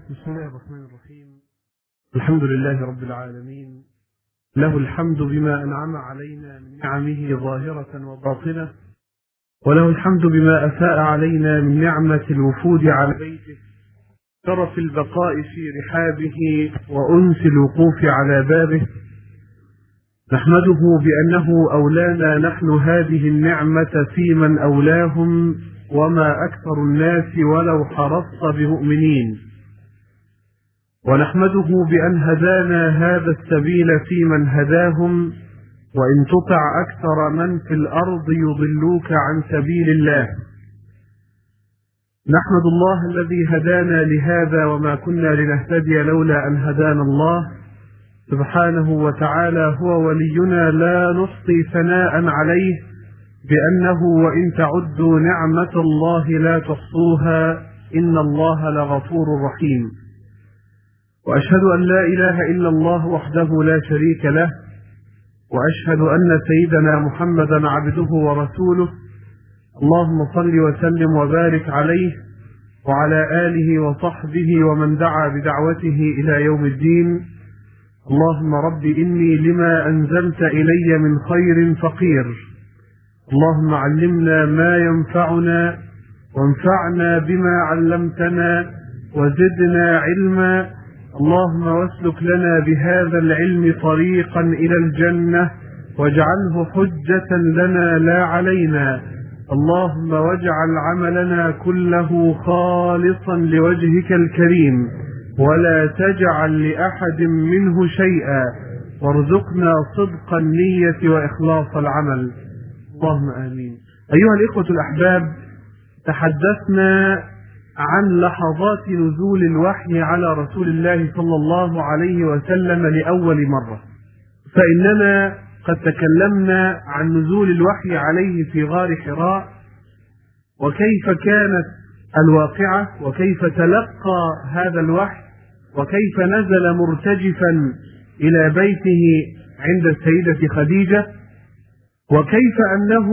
بسم الله الرحمن الرحيم. الحمد لله رب العالمين، له الحمد بما أنعم علينا من نعمه ظاهرة وباطنة، وله الحمد بما أفاء علينا من نعمة الوفود على بيته، شرف البقاء في رحابه وأنس الوقوف على بابه. نحمده بأنه أولانا نحن هذه النعمة في من أولاهم، وما أكثر الناس ولو حرصت بمؤمنين. ونحمده بأن هدانا هذا السبيل في من هداهم، وإن تطع أكثر من في الأرض يضلوك عن سبيل الله. نحمد الله الذي هدانا لهذا، وما كنا لنهتدي لولا أن هدانا الله سبحانه وتعالى. هو ولينا لا نحصي ثناء عليه، بأنه وإن تعدوا نعمة الله لا تحصوها، إن الله لغفور رحيم. وأشهد أن لا إله إلا الله وحده لا شريك له، وأشهد أن سيدنا محمدا عبده ورسوله. اللهم صل وسلم وبارك عليه وعلى آله وصحبه ومن دعا بدعوته إلى يوم الدين. اللهم رب إني لما أنزلت إلي من خير فقير، اللهم علمنا ما ينفعنا وانفعنا بما علمتنا وزدنا علما. اللهم واسلك لنا بهذا العلم طريقا إلى الجنة، واجعله حجة لنا لا علينا. اللهم واجعل عملنا كله خالصا لوجهك الكريم، ولا تجعل لأحد منه شيئا، وارزقنا صدق النية وإخلاص العمل، اللهم آمين. أيها الإخوة الأحباب، تحدثنا عن لحظات نزول الوحي على رسول الله صلى الله عليه وسلم لأول مرة، فإننا قد تكلمنا عن نزول الوحي عليه في غار حراء، وكيف كانت الواقعة، وكيف تلقى هذا الوحي، وكيف نزل مرتجفا إلى بيته عند السيدة خديجة، وكيف أنه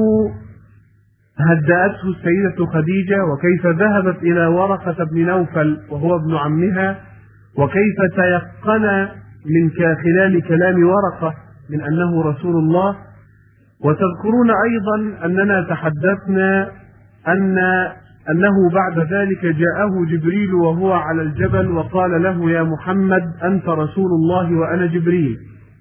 هدأته السيدة خديجة، وكيف ذهبت إلى ورقة بن نوفل وهو ابن عمها، وكيف تيقن من خلال كلام ورقة من أنه رسول الله. وتذكرون أيضا أننا تحدثنا أنه بعد ذلك جاءه جبريل وهو على الجبل وقال له: يا محمد أنت رسول الله وأنا جبريل.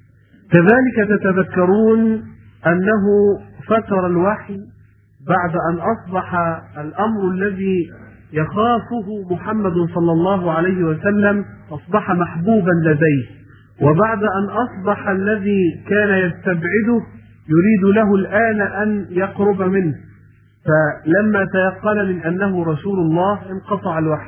كذلك تتذكرون أنه فتر الوحي بعد أن أصبح الأمر الذي يخافه محمد صلى الله عليه وسلم أصبح محبوبا لديه، وبعد أن أصبح الذي كان يستبعده يريد له الآن أن يقرب منه. فلما تيقن من أنه رسول الله انقطع الوحي،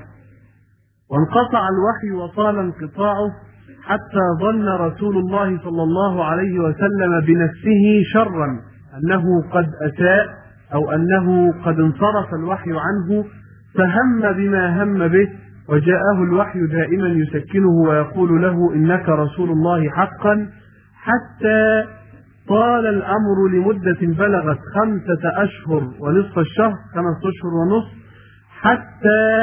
وانقطع الوحي وطال انقطاعه حتى ظن رسول الله صلى الله عليه وسلم بنفسه شرا، أنه قد أساء أو أنه قد انصرف الوحي عنه، فهم بما هم به، وجاءه الوحي دائما يسكنه ويقول له: إنك رسول الله حقا، حتى طال الأمر لمدة بلغت 5 أشهر ونصف الشهر، 5 أشهر ونصف، حتى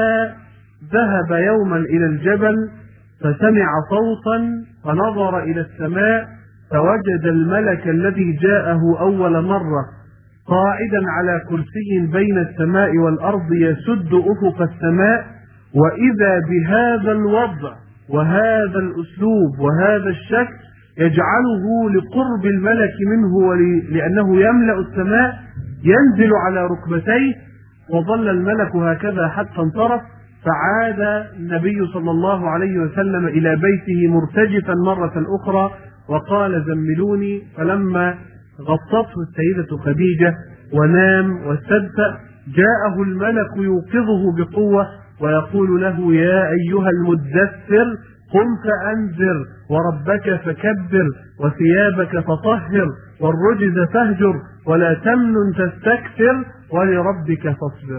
ذهب يوما إلى الجبل فسمع صوتا فنظر إلى السماء فوجد الملك الذي جاءه أول مرة قاعدا على كرسي بين السماء والأرض يسد أفق السماء، وإذا بهذا الوضع وهذا الأسلوب وهذا الشكل يجعله لقرب الملك منه ولأنه يملأ السماء ينزل على ركبتيه، وظل الملك هكذا حتى انصرف. فعاد النبي صلى الله عليه وسلم إلى بيته مرتجفا مرة أخرى وقال: زملوني. فلما غطته السيدة خديجة ونام واستدفأ جاءه الملك يوقظه بقوة ويقول له: يا أيها المدثر قم فأنذر، وربك فكبر، وثيابك فطهر، والرجز فاهجر، ولا تمنن تستكثر، ولربك فاصبر.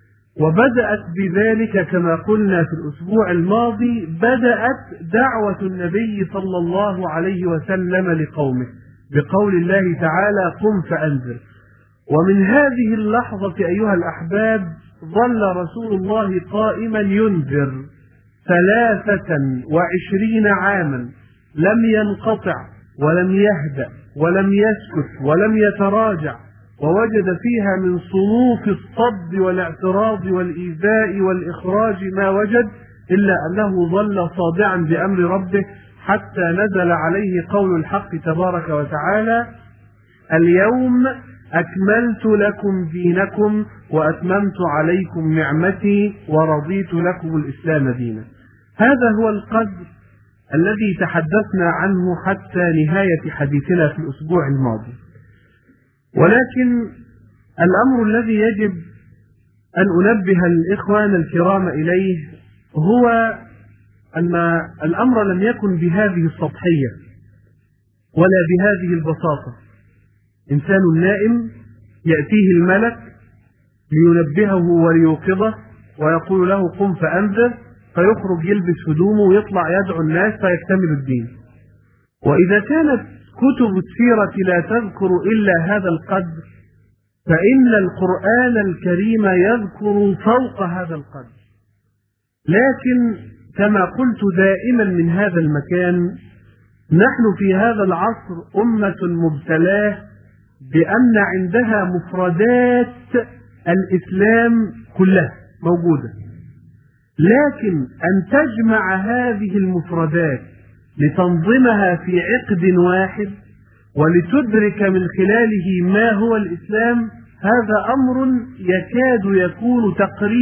وبدأت بذلك كما قلنا في الأسبوع الماضي، بدأت دعوة النبي صلى الله عليه وسلم لقومه بقول الله تعالى: قم فأنذر. ومن هذه اللحظة أيها الأحباب ظل رسول الله قائما ينذر، 23 عاما لم ينقطع ولم يهدأ ولم يسكت ولم يتراجع، ووجد فيها من صنوف الصد والاعتراض والإيذاء والإخراج ما وجد، إلا أنه ظل صادعا بأمر ربه حتى نزل عليه قول الحق تبارك وتعالى: اليوم أكملت لكم دينكم وأتممت عليكم نعمتي ورضيت لكم الإسلام دينا. هذا هو القدر الذي تحدثنا عنه حتى نهاية حديثنا في الأسبوع الماضي. ولكن الأمر الذي يجب أن أنبه الإخوان الكرام إليه هو أن الأمر لم يكن بهذه السطحية ولا بهذه البساطة. إنسان نائم يأتيه الملك لينبهه وليوقظه ويقول له قم فأنذر، فيخرج يلبس هدومه ويطلع يدعو الناس فيكتمل الدين. وإذا كانت كتب السيرة لا تذكر إلا هذا القدر، فإن القرآن الكريم يذكر فوق هذا القدر. لكن كما قلت دائما من هذا المكان، نحن في هذا العصر أمة مبتلاه بأن عندها مفردات الإسلام كلها موجودة، لكن أن تجمع هذه المفردات لتنظمها في عقد واحد ولتدرك من خلاله ما هو الإسلام، هذا أمر يكاد يكون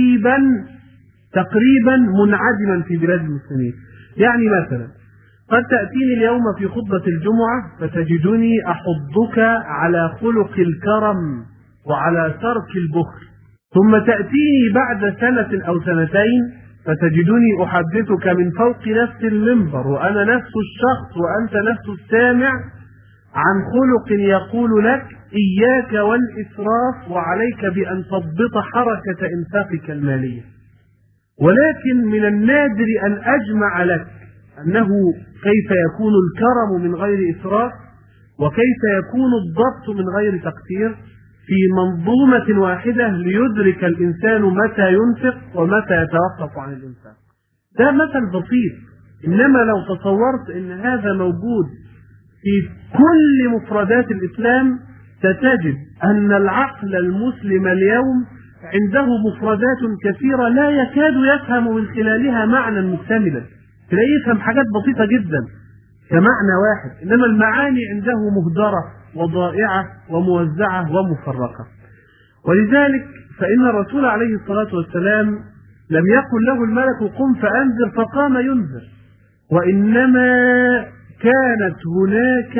تقريبا منعدما في بلاد المسلمين. يعني مثلا قد تأتيني اليوم في خطبة الجمعة فتجدني أحضك على خلق الكرم وعلى ترك البخل، ثم تأتيني بعد سنة أو سنتين فتجدني أحدثك من فوق نفس المنبر وأنا نفس الشخص وأنت نفس السامع عن خلق يقول لك إياك والإسراف وعليك بأن تضبط حركة إنفاقك المالية. ولكن من النادر أن أجمع لك أنه كيف يكون الكرم من غير إسراف وكيف يكون الضبط من غير تقصير في منظومة واحدة ليدرك الإنسان متى ينفق ومتى يتوقف عن الإنفاق. ده مثل بسيط، إنما لو تصورت أن هذا موجود في كل مفردات الإسلام ستجد أن العقل المسلم اليوم عنده مفردات كثيرة لا يكاد يفهم من خلالها معنى مكتملا، تلاقيه يفهم حاجات بسيطة جدا كمعنى واحد، إنما المعاني عنده مهدرة وضائعة وموزعة ومفرقة. ولذلك فإن الرسول عليه الصلاة والسلام لم يقل له الملك قم فأنذر فقام ينذر، وإنما كانت هناك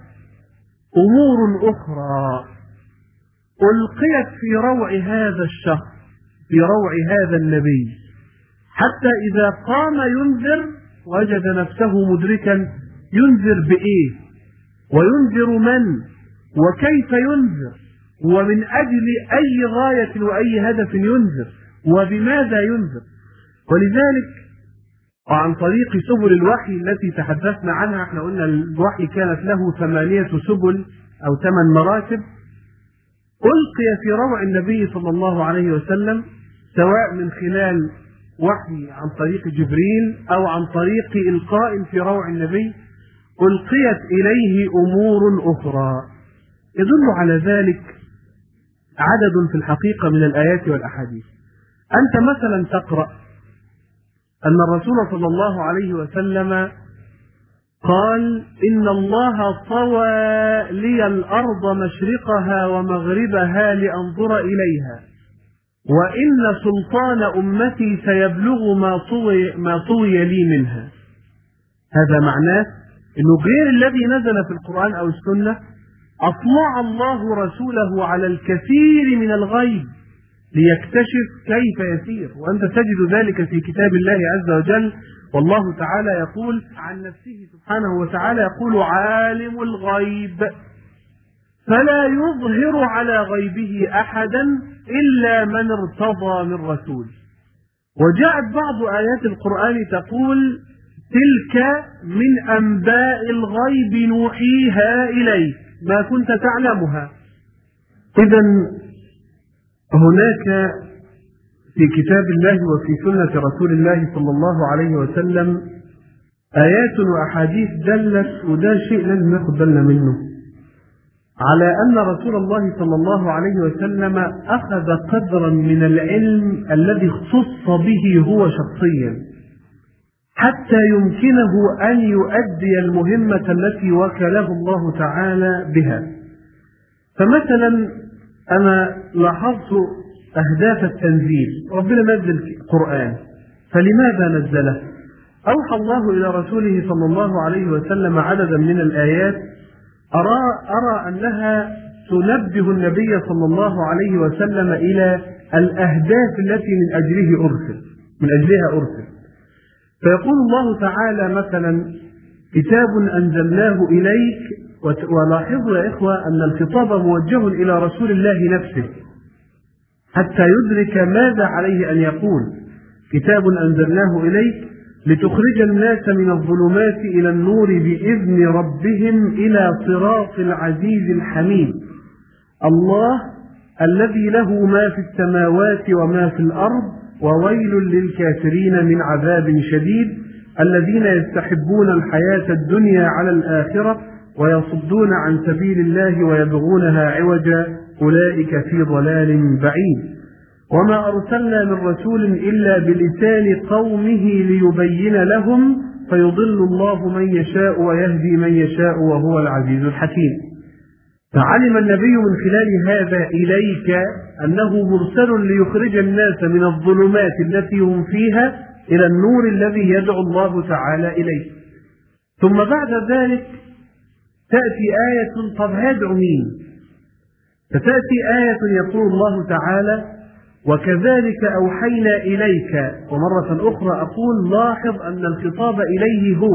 أمور أخرى ألقيت في روع هذا الشخص، في روع هذا النبي، حتى إذا قام ينذر وجد نفسه مدركا ينذر بإيه وينذر من وكيف ينذر ومن أجل أي غاية وأي هدف ينذر وبماذا ينذر. ولذلك وعن طريق سبل الوحي التي تحدثنا عنها، احنا قلنا الوحي كانت له 8 سبل أو 8 مراتب، ألقي في روع النبي صلى الله عليه وسلم سواء من خلال وحي عن طريق جبريل أو عن طريق إلقاء في روع النبي، ألقيت إليه أمور أخرى يدل على ذلك عدد في الحقيقة من الآيات والأحاديث. أنت مثلا تقرأ أن الرسول صلى الله عليه وسلم قال إن الله طوى لي الأرض مشرقها ومغربها لأنظر إليها وإن سلطان أمتي سيبلغ ما طوي لي منها. هذا معناه أنه غير الذي نزل في القرآن أو السنة أطلع الله رسوله على الكثير من الغيب ليكتشف كيف يسير، وأنت تجد ذلك في كتاب الله عز وجل. والله تعالى يقول عن نفسه سبحانه وتعالى يقول عالم الغيب فلا يظهر على غيبه أحدا إلا من ارتضى من رسول. وجاءت بعض آيات القرآن تقول تلك من أنباء الغيب نوحيها إليك ما كنت تعلمها. إذن هناك في كتاب الله وفي سنة رسول الله صلى الله عليه وسلم آيات وأحاديث دلت، وده شيء لازم ناخد بالنا منه، على أن رسول الله صلى الله عليه وسلم أخذ قدرا من العلم الذي اختص به هو شخصيا حتى يمكنه أن يؤدي المهمة التي وكله الله تعالى بها. فمثلا أنا لاحظت أهداف التنزيل، ربنا نزل القرآن، فلماذا نزله؟ أوحى الله إلى رسوله صلى الله عليه وسلم عددا من الآيات أرى أنها تنبه النبي صلى الله عليه وسلم إلى الأهداف التي من أجلها أرسل. فيقول الله تعالى مثلا: كتاب أنزلناه إليك، ولاحظوا يا إخوة أن الخطاب موجه إلى رسول الله نفسه حتى يدرك ماذا عليه أن يقول. كتاب أنزلناه إليك لتخرج الناس من الظلمات إلى النور بإذن ربهم إلى صراط العزيز الحميد. الله الذي له ما في السماوات وما في الأرض، وويل للكافرين من عذاب شديد، الذين يستحبون الحياة الدنيا على الآخرة ويصدون عن سبيل الله ويبغونها عوجا، أولئك في ضلال بعيد. وما أرسلنا من رسول إلا بلسان قومه ليبين لهم، فيضل الله من يشاء ويهدي من يشاء وهو العزيز الحكيم. فعلم النبي من خلال هذا إليك أنه مرسل ليخرج الناس من الظلمات التي هم فيها إلى النور الذي يدعو الله تعالى إليه. ثم بعد ذلك تأتي آية، طب هيدعو مين؟ فتأتي آية يقول الله تعالى: وكذلك أوحينا إليك. ومرة أخرى أقول لاحظ أن الخطاب إليه هو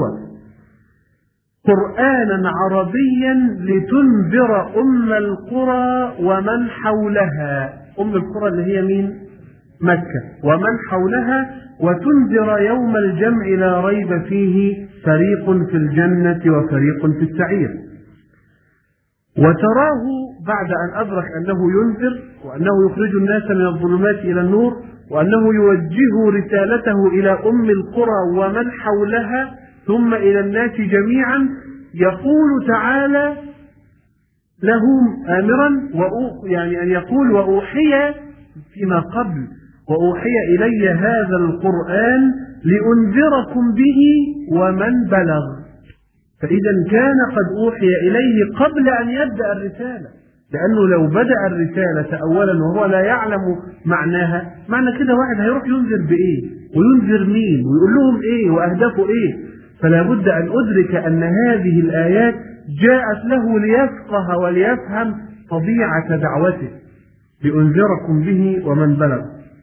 قرآنا عربيا لتنذر القرى ومن حولها. القرى اللي هي مين؟ مكة ومن حولها، وتنذر يوم الجمع لا ريب فيه، فريق في الجنة وفريق في السعير. وتراه بعد أن أدرك أنه ينذر، وأنه يخرج الناس من الظلمات إلى النور، وأنه يوجه رسالته إلى القرى ومن حولها ثم إلى الناس جميعا، يقول تعالى لهم آمرا يعني أن يقول: وأوحي فيما قبل، وأوحي إلي هذا القرآن لأنذركم به ومن بلغ. فإذا كان قد أوحي إليه قبل أن يبدأ الرسالة، لأنه لو بدأ الرسالة أولا وهو لا يعلم معناها، معنى كده واحد هيروح ينذر بإيه وينذر مين ويقول لهم إيه وأهدافه إيه. فلا بد أن أدرك أن هذه الآيات جاءت له ليفقه وليفهم طبيعة دعوته، لأنذركم به ومن بلغ.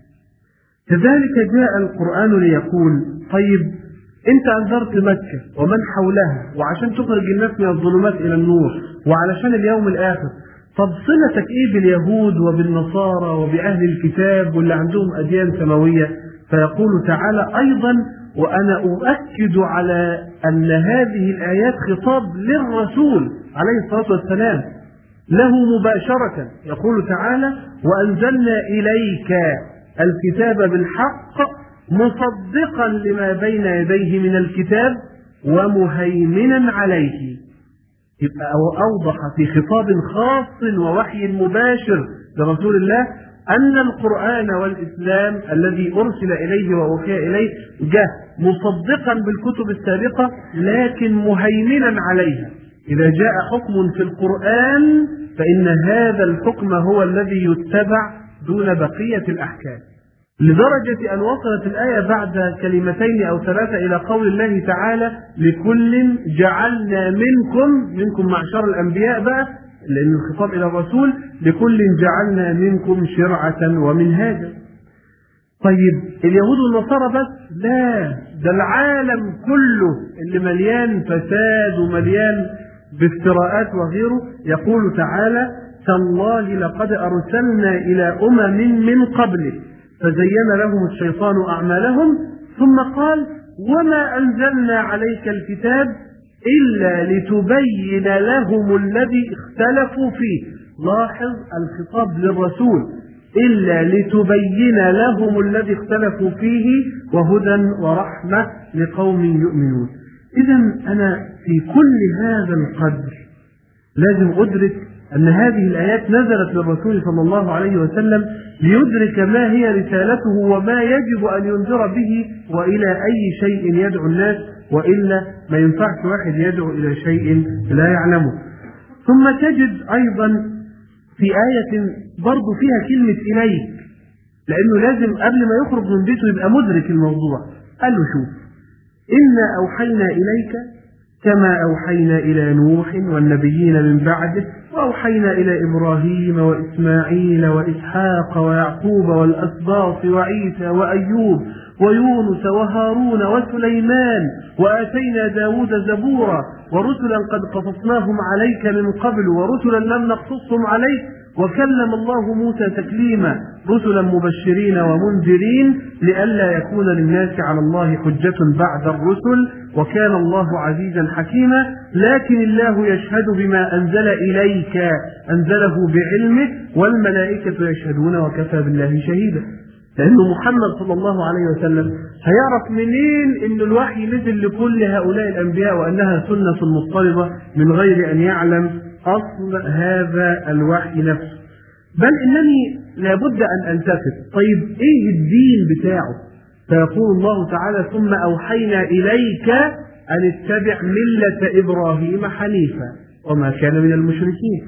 كذلك جاء القرآن ليقول: طيب أنت أنذرت مكة ومن حولها، وعشان تخرج الناس من الظلمات إلى النور، وعلشان اليوم الآخر، طب صلتك إيه باليهود وبالنصارى وبأهل الكتاب واللي عندهم أديان سماوية؟ فيقول تعالى أيضا: وأنا أؤكد على أن هذه الآيات خطاب للرسول عليه الصلاة والسلام له مباشرة. يقول تعالى: وأنزلنا إليك الكتاب بالحق مصدقا لما بين يديه من الكتاب ومهيمنا عليه. يبقى أوضح في خطاب خاص ووحي مباشر لرسول الله أن القرآن والإسلام الذي أرسل إليه وأوحي إليه جاء مصدقا بالكتب السابقة لكن مهيمنا عليها. إذا جاء حكم في القرآن فإن هذا الحكم هو الذي يتبع دون بقية الأحكام، لدرجة أن وصلت الآية بعد كلمتين أو ثلاثة إلى قول الله تعالى: لكل جعلنا منكم معشر الأنبياء بقى، لأن الخطاب إلى الرسول: لكل جعلنا منكم شرعة ومنهاجا. طيب اليهود والنصارى بس؟ لا، ده العالم كله اللي مليان فساد ومليان بافتراءات وغيره. يقول تعالى: تالله لقد أرسلنا إلى من قبلك فزين لهم الشيطان أعمالهم، ثم قال: وما أنزلنا عليك الكتاب إلا لتبين لهم الذي اختلفوا فيه. لاحظ الخطاب للرسول، إلا لتبين لهم الذي اختلفوا فيه وهدى ورحمة لقوم يؤمنون. إذا أنا في كل هذا القدر لازم أدرك أن هذه الآيات نزلت للرسول صلى الله عليه وسلم ليدرك ما هي رسالته وما يجب أن ينذر به وإلى أي شيء يدعو الناس، وإلا ما ينفعش واحد يدعو إلى شيء لا يعلمه. ثم تجد أيضا في آية برضو فيها كلمة إليك، لأنه لازم قبل ما يخرج من بيته يبقى مدرك الموضوع. قال له شوف، إنا أوحينا إليك كما أوحينا إلى نوح والنبيين من بعده، وأوحينا إلى إبراهيم وإسماعيل وإسحاق ويعقوب والأسباط وعيسى وأيوب ويونس وهارون وسليمان، وآتينا داود زبورا، ورسلا قد قصصناهم عليك من قبل ورسلا لم نقصصهم عليك، وكلم الله موسى تكليما، رسلا مبشرين ومنذرين لئلا يكون للناس على الله حجة بعد الرسل، وكان الله عزيزا حكيما. لكن الله يشهد بما أنزل إليك، أنزله بعلمه، والملائكة يشهدون وكفى بالله شهيدا. لأنه محمد صلى الله عليه وسلم هيعرف منين إن الوحي نزل لكل هؤلاء الأنبياء وأنها سنة مضطردة من غير أن يعلم أصل هذا الوحي نفسه؟ بل إنني لابد أن ألتفت، طيب إيه الدين بتاعه؟ فيقول الله تعالى ثم أوحينا إليك أن اتبع ملة إبراهيم حنيفا وما كان من المشركين.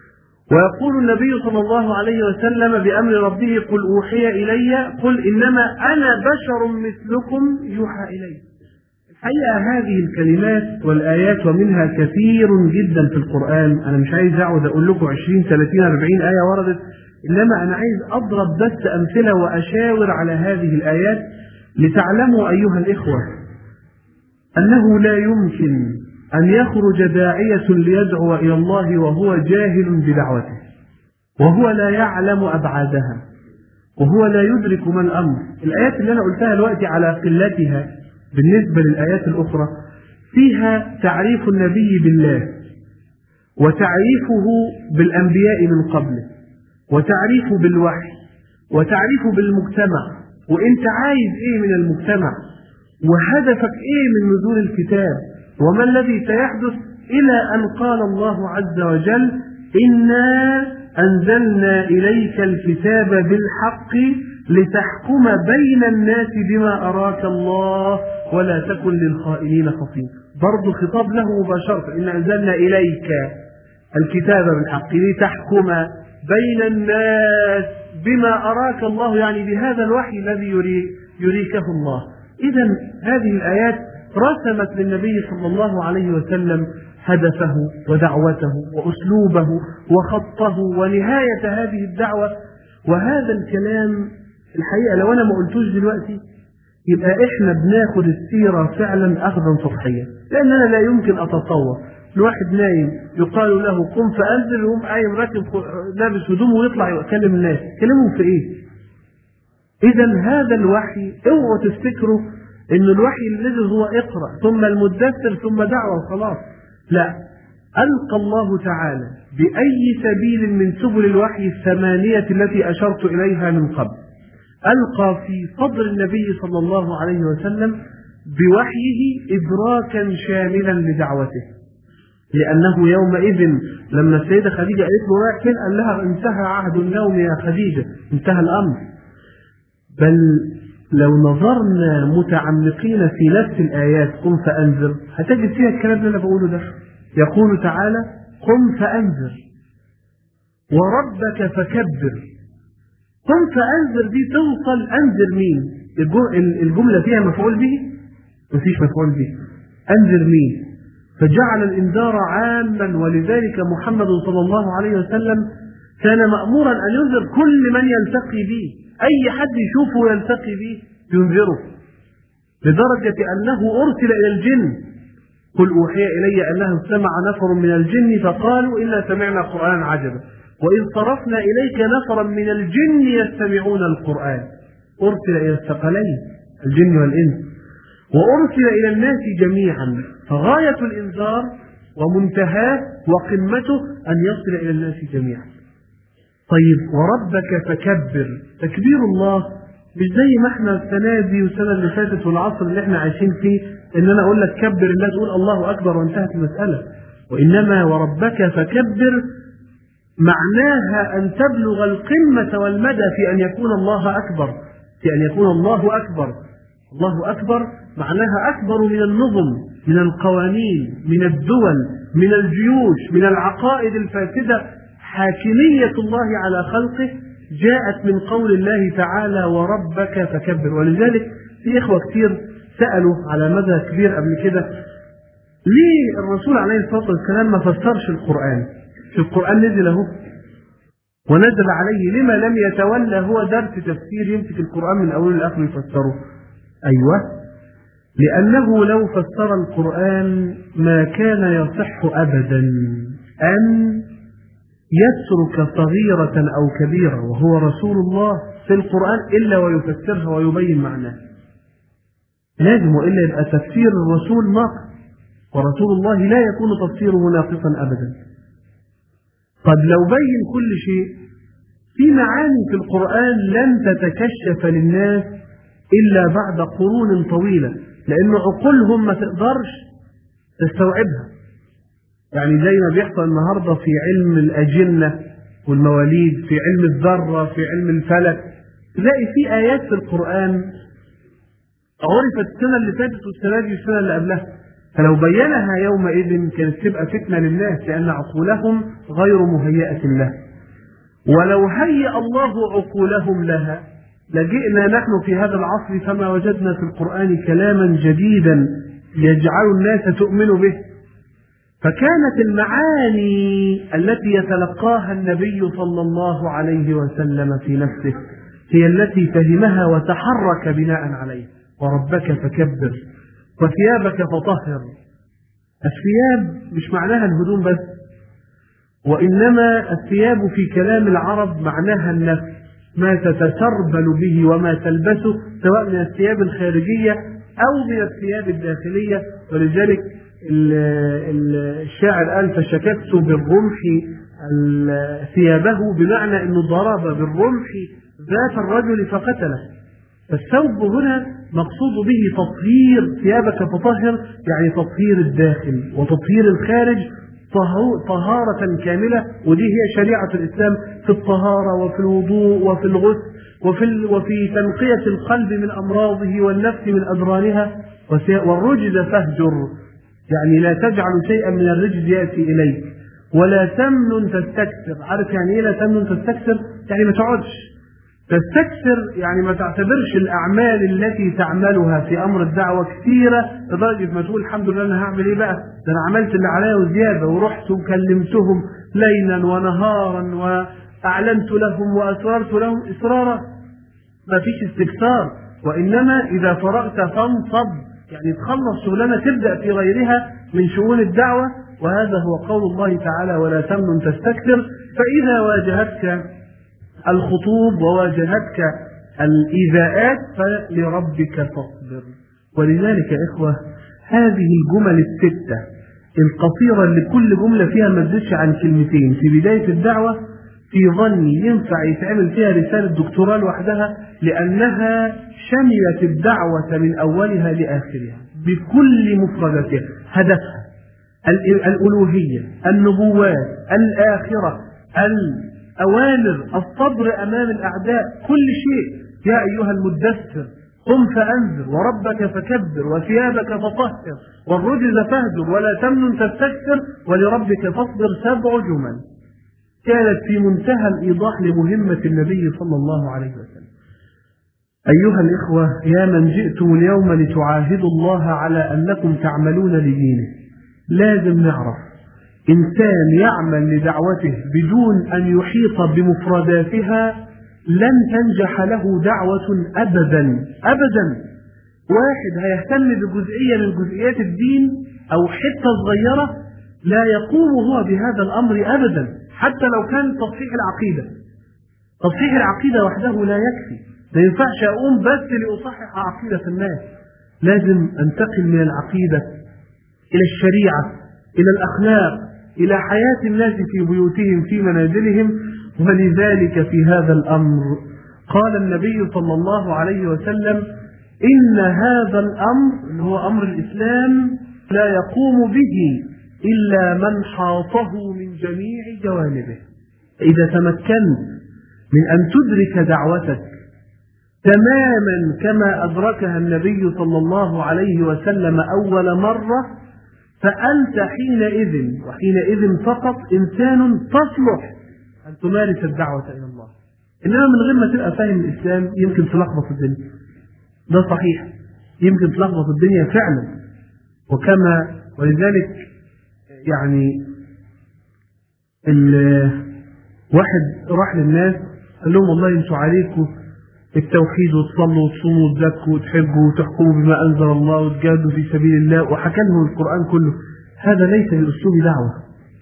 ويقول النبي صلى الله عليه وسلم بأمر ربه قل أوحي إلي قل إنما أنا بشر مثلكم يوحى إلي. الحقيقة هذه الكلمات والآيات ومنها كثير جدا في القرآن، أنا مش عايز أقعد أقول لكم 20 30 40 آية وردت، إنما أنا عايز أضرب بس أمثلة وأشاور على هذه الآيات لتعلموا أيها الإخوة أنه لا يمكن أن يخرج داعية ليدعو إلى الله وهو جاهل بدعوته، وهو لا يعلم أبعادها، وهو لا يدرك ما الأمر. الآيات اللي أنا قلتها دلوقتي على قلتها بالنسبة للآيات الأخرى فيها تعريف النبي بالله، وتعريفه بالأنبياء من قبله، وتعريفه بالوحي، وتعريفه بالمجتمع، وإنت عايز إيه من المجتمع، وهدفك إيه من نزول الكتاب، وما الذي سيحدث، إلى أن قال الله عز وجل إنا أنزلنا إليك الكتاب بالحق لتحكم بين الناس بما أراك الله ولا تكن للخائنين خصيما. برضو خطاب له مباشرة، إنا أنزلنا إليك الكتاب بالحق لتحكم بين الناس بما أراك الله، يعني بهذا الوحي الذي يريكه الله. إذن هذه الآيات رسمت للنبي صلى الله عليه وسلم هدفه ودعوته وأسلوبه وخطه ونهاية هذه الدعوة. وهذا الكلام الحقيقة لو أنا ما قلتوش دلوقتي يبقى إحنا بناخد السيرة فعلا أخذا سطحيا، لأننا لا يمكن أتصور الواحد نايم يقال له قم فأنزل، يقوم قايم راكب لابس هدومه ويطلع يكلم الناس، يكلمهم في إيه؟ إذا هذا الوحي اوعوا تفتكروا إن الوحي اللي نزل هو اقرأ ثم المدثر ثم دعوة وخلاص، لا، ألقى الله تعالى بأي سبيل من سبل الوحي الثمانية التي أشرت إليها من قبل، ألقى في صدر النبي صلى الله عليه وسلم بوحيه إدراكا شاملا لدعوته، لأنه يومئذ لما السيدة خديجة قالت له رايح فين قال لها انتهى عهد النوم يا خديجة، انتهى الأمر. بل لو نظرنا متعمقين في نفس الآيات قم فأنذر هتجد فيها الكلام اللي أنا بقوله ده. يقول تعالى قم فأنذر وربك فكبر. قم فأنذر دي توصل أنذر مين؟ الجملة فيها مفعول به؟ مفيش مفعول به. أنذر مين؟ فجعل الإنذار عاما، ولذلك محمد صلى الله عليه وسلم كان مأمورا أن ينذر كل من يلتقي به، أي حد يشوفه يلتقي به ينذره، لدرجة أنه أرسل إلى الجن قل أوحي إلي أنه استمع نفر من الجن فقالوا إنا سمعنا قرآنا عجبا وإذ صرفنا إليك نفرا من الجن يستمعون القرآن. أرسل إلى الثقلين الجن والإنس، وأرسل إلى الناس جميعا، فغاية الإنذار ومنتهاه وقمته أن يصل إلى الناس جميعا. طيب وربك فكبر، تكبير الله مش زي ما احنا السنة دي والسنة اللي فاتت والعصر اللي احنا عايشين فيه ان انا اقول لك كبر الله تقول الله اكبر وانتهت المسألة، وانما وربك فكبر معناها ان تبلغ القمة والمدى في ان يكون الله اكبر، في ان يكون الله اكبر. الله اكبر معناها اكبر من النظم، من القوانين، من الدول، من الجيوش، من العقائد الفاسدة. حاكمية الله على خلقه جاءت من قول الله تعالى وربك فكبر. ولذلك في إخوة كتير سألوا على مدى كبير قبل كده ليه الرسول عليه الصلاة والسلام ما فسرش القرآن؟ في القرآن نزل اهو ونزل عليه، لما لم يتولى هو درس تفسير يمسك القرآن من أوله لآخره يفسره؟ أيوة، لأنه لو فسر القرآن ما كان يصح أبدا أن يترك صغيرة أو كبيرة وهو رسول الله في القرآن إلا ويفسرها ويبين معناها. لازم، وإلا يبقى تفسير الرسول ناقص، ورسول الله لا يكون تفسيره ناقصا أبدا. قد لو بين كل شيء في معاني في القرآن لن تتكشف للناس إلا بعد قرون طويلة، لأن عقولهم ما تقدرش تستوعبها. يعني زي ما بيحصل النهاردة في علم الأجنة والمواليد، في علم الذرة، في علم الفلك، تلاقي في آيات في القرآن عرفت السنة اللي فاتت والسنة دي والسنة اللي قبلها، فلو بينها يومئذ كانت تبقى فتنة للناس لأن عقولهم غير مهيئة لها. ولو هيأ الله عقولهم لها لجئنا نحن في هذا العصر فما وجدنا في القرآن كلاما جديدا يجعل الناس تؤمن به. فكانت المعاني التي يتلقاها النبي صلى الله عليه وسلم في نفسه هي التي فهمها وتحرك بناء عليه. وربك فكبر وثيابك فطهر. الثياب مش معناها الهدوم بس، وإنما الثياب في كلام العرب معناها النفس، ما تتسربل به وما تلبسه سواء من الثياب الخارجية أو من الثياب الداخلية. ولذلك الشاعر قال فشككت بالرمح ثيابه، بمعنى أنه ضرب بالرمح ذات الرجل فقتله. فالثوب هنا مقصود به تطهير، ثيابك فطهر يعني تطهير الداخل وتطهير الخارج طهارة كاملة. ودي هي شريعة الإسلام في الطهارة وفي الوضوء وفي الغسل وفي تنقية القلب من أمراضه والنفس من أدرانها. والرجز فاهجر، يعني لا تجعل شيئا من الرجز يأتي إليك. ولا تمنن تستكثر. عارف يعني إيه لا تمنن تستكثر؟ يعني ما تقعدش تستكثر، يعني ما تعتبرش الأعمال التي تعملها في أمر الدعوة كثيرة لدرجة ما تقول الحمد لله أنا هعمل إيه بقى؟ ده أنا عملت اللي عليا وزيادة، ورحت وكلمتهم ليلا ونهارا وأعلنت لهم وأسررت لهم إسرارا. ما فيش استكثار، وإنما إذا فرغت فانصب، يعني تخلص شغلانة تبدأ في غيرها من شؤون الدعوة. وهذا هو قول الله تعالى ولا تمنن تستكثر. فإذا واجهتك الخطوب وواجهتك الإيذاءات فلربك فاصبر. ولذلك يا إخوة هذه الجمل الستة القصيرة اللي كل جملة فيها ما تزيدش عن كلمتين في بداية الدعوة، في ظني ينفع يتعمل فيها رسالة دكتوراه لوحدها، لأنها شملت الدعوة من أولها لآخرها بكل مفرداتها. هدفها الألوهية، النبوات، الآخرة، الأوامر، الصبر أمام الأعداء، كل شيء. يا أيها المدثر قم فأنذر وربك فكبر وثيابك فطهر والرجز فاهجر ولا تمنن تستكثر ولربك فاصبر. 7 جمل كانت في منتهى الإيضاح لمهمة النبي صلى الله عليه وسلم. أيها الإخوة يا من جئتم اليوم لتعاهدوا الله على أنكم تعملون لدينه، لازم نعرف إنسان يعمل لدعوته بدون أن يحيط بمفرداتها لن تنجح له دعوة أبدا أبدا. واحد هيهتم بجزئية من جزئيات الدين أو حتة صغيرة لا يقوم هو بهذا الأمر أبدا، حتى لو كان تصحيح العقيدة. تصحيح العقيدة وحده لا يكفي، ما ينفعش أقوم بس لأصحح عقيدة الناس. لازم أنتقل من العقيدة إلى الشريعة، إلى الأخلاق، إلى حياة الناس في بيوتهم في منازلهم. ولذلك في هذا الأمر قال النبي صلى الله عليه وسلم: إن هذا الأمر اللي هو أمر الإسلام لا يقوم به إلا من حاطه من جميع جوانبه. إذا تمكنت من أن تدرك دعوتك تماما كما أدركها النبي صلى الله عليه وسلم أول مرة، فأنت حينئذ فقط إنسان تصلح أن تمارس الدعوة إلى الله. إنما من غير ما تبقى فاهم الإسلام يمكن تلخبط الدنيا، ده صحيح، يمكن تلخبط الدنيا فعلا. ولذلك يعني واحد راح للناس قال لهم: والله انتوا عليكم التوحيد وتصلوا وتصوموا وتزكوا وتحبوا وتحكموا بما أنزل الله وتجاهدوا في سبيل الله، وحكى لهم القرآن كله. هذا ليس بأسلوب دعوة.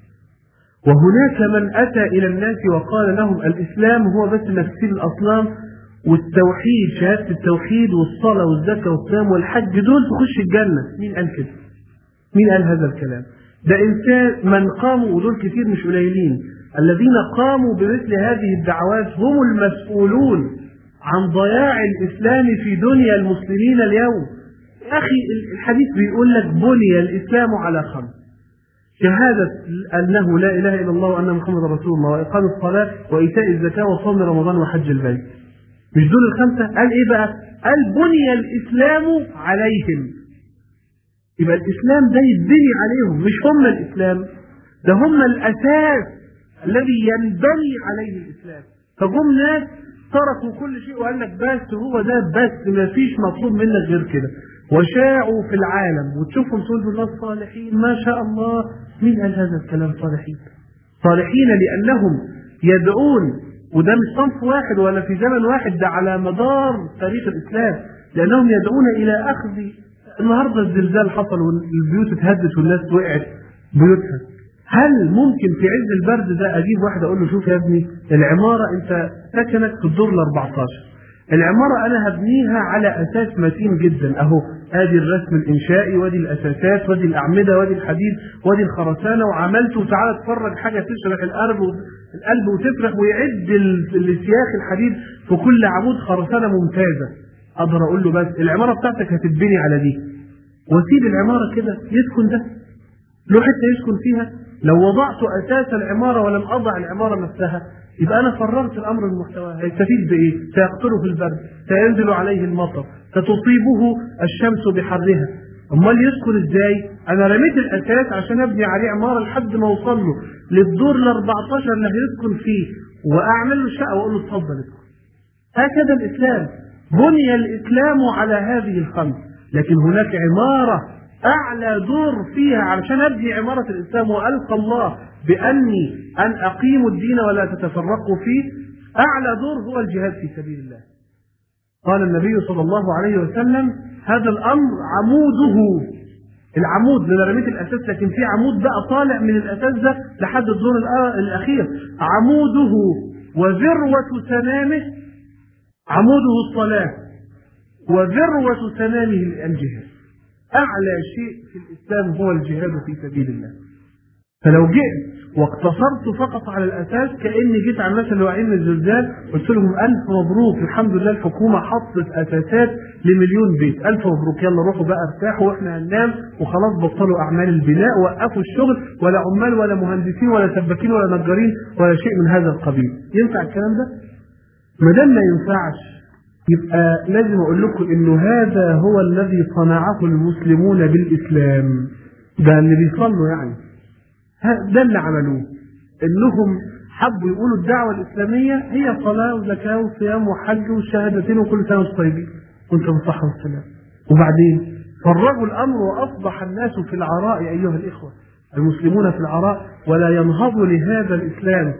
وهناك من أتى إلى الناس وقال لهم: الإسلام هو بس انك تسيب الأصنام والتوحيد، شهادة التوحيد والصلاة والزكاة والصيام والحج، دول تخش الجنة. مين قال كده؟ مين قال هذا الكلام؟ ده إنسان من قاموا، ودول كثير مش قليلين، الذين قاموا بمثل هذه الدعوات هم المسؤولون عن ضياع الإسلام في دنيا المسلمين اليوم. يا أخي الحديث بيقول لك: بني الإسلام على 5: شهادة أنه لا إله إلا الله وأن محمد رسول الله، وإقام الصلاة، وإيتاء الزكاة، وصوم رمضان، وحج البيت. مش دول ال5؟ قال إيه بقى؟ قال: بني الإسلام عليهم. يبقى الإسلام ده يتبني عليهم، مش هم الإسلام، ده هم الأساس الذي ينبني عليه الإسلام. فجم ناس تركوا كل شيء وقال لك: بس هو ده بس، ما فيش مطلوب منك غير كده، وشاعوا في العالم. وتشوفهم تقول بالله صالحين، ما شاء الله. مين قال هذا الكلام؟ صالحين لأنهم يدعون، وده مش صنف واحد ولا في زمن واحد، ده على مدار تاريخ الإسلام، لأنهم يدعون إلى أخذ. النهارده الزلزال حصل والبيوت اتهدت والناس وقعت بيوتها. هل ممكن في عز البرد ده اجيب واحد اقول له: شوف يا ابني، العماره انت سكنك في الدور ال14، العماره انا هبنيها على اساس متين جدا، اهو ادي الرسم الانشائي، وادي الاساسات، وادي الاعمده، وادي الحديد، وادي الخرسانه، وعملته، وتعالى اتفرج حاجه تشرح القلب وتفرح، ويعد السياخ الحديد في كل عمود خرسانه ممتازه. اقدر اقول له: بس العماره بتاعتك هتتبني على دي، واسيب العماره كده يسكن ده له حته يسكن فيها. لو وضعت اساس العماره ولم اضع العماره نفسها يبقى انا فرغت الامر من محتواه. هيستفيد بايه؟ سيقتله في البرد، سينزل عليه المطر، ستصيبه الشمس بحرها. امال يسكن ازاي؟ انا رميت الاساس عشان ابني عليه عماره لحد ما اوصل له للدور ال14 اللي هيسكن فيه، واعمل له شقه واقول له: اتفضل اسكن. هكذا الاسلام، بني الإسلام على هذه ال5. لكن هناك عمارة أعلى دور فيها علشان أبني عمارة الإسلام وألقى الله بأني أن أقيم الدين ولا تتفرقوا فيه. أعلى دور هو الجهاد في سبيل الله. قال النبي صلى الله عليه وسلم: هذا الأمر عموده. العمود اللي رميت الأساس، لكن في عمود بقى طالع من الأساس ده لحد الدور الأخير، عموده وذروة سنامه، عموده الصلاة وذروة سنامه الجهاد. أعلى شيء في الإسلام هو الجهاد في سبيل الله. فلو جئت واقتصرت فقط على الأساس، كأني جيت على الناس اللي واقعين من الزلزال قلت لهم: ألف مبروك، الحمد لله الحكومة حطت أساسات ل1,000,000 بيت، ألف مبروك، يلا روحوا بقى ارتاحوا وإحنا هننام وخلاص، بطلوا أعمال البناء، وقفوا الشغل، ولا عمال ولا مهندسين ولا سباكين ولا نجارين ولا شيء من هذا القبيل. ينفع الكلام ده؟ ما دام ما ينفعش، يبقى لازم اقول لكم انه هذا هو الذي صنعه المسلمون بالاسلام. ده اللي بيصلوا يعني، ده اللي عملوه، انهم حبوا يقولوا الدعوه الاسلاميه هي صلاه وزكاه وصيام وحج وشهادتين وكل سنه وانتم طيبين وانتم بالصحه والسلام. وبعدين فرغوا الامر واصبح الناس في العراء. ايها الاخوه، المسلمون في العراء، ولا ينهضوا لهذا الاسلام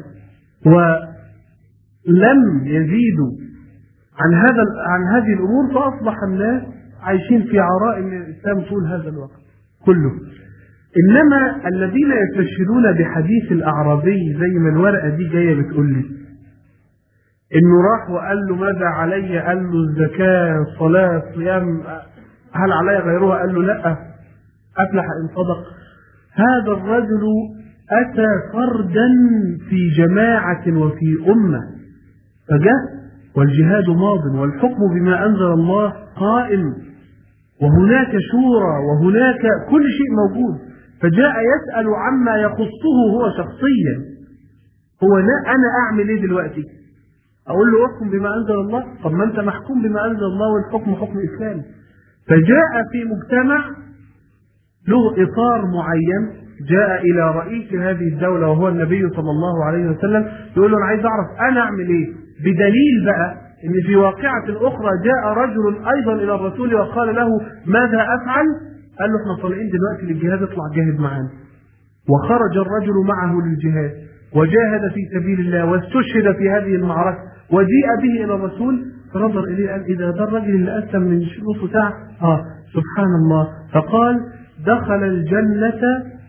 ولم يزيدوا عن هذه الامور، فاصبح الناس عايشين في عراء من الاسلام طول هذا الوقت كله. انما الذين يستشهدون بحديث الاعرابي زي ما الورقه دي جايه بتقول لي، انه راح وقال له: ماذا علي؟ قال له: الزكاه، الصلاه، الصيام، هل علي غيرها؟ قال له: لا، افلح ان صدق. هذا الرجل أتى فردا في جماعة وفي أمة، فجاء والجهاد ماض والحكم بما أنزل الله قائم، وهناك شورى وهناك كل شيء موجود، فجاء يسأل عما يخصه هو شخصيا. هو لا أنا أعمل إيه دلوقتي؟ أقول له احكم بما أنزل الله؟ طب ما أنت محكوم بما أنزل الله والحكم حكم إسلامي. فجاء في مجتمع له إطار معين، جاء إلى رئيس هذه الدولة وهو النبي صلى الله عليه وسلم، يقول له أنا عايز أعرف أنا أعمل إيه، بدليل بقى إن في واقعة أخرى جاء رجل أيضا إلى الرسول وقال له ماذا أفعل؟ قال له احنا طالعين دلوقتي للجهاد، اطلع جاهد معانا. وخرج الرجل معه للجهاد وجاهد في سبيل الله واستشهد في هذه المعركة، وجيء به إلى الرسول فنظر إليه قال إذا ده الرجل اللي أسلم من نصف ساعة سبحان الله. فقال دخل الجنة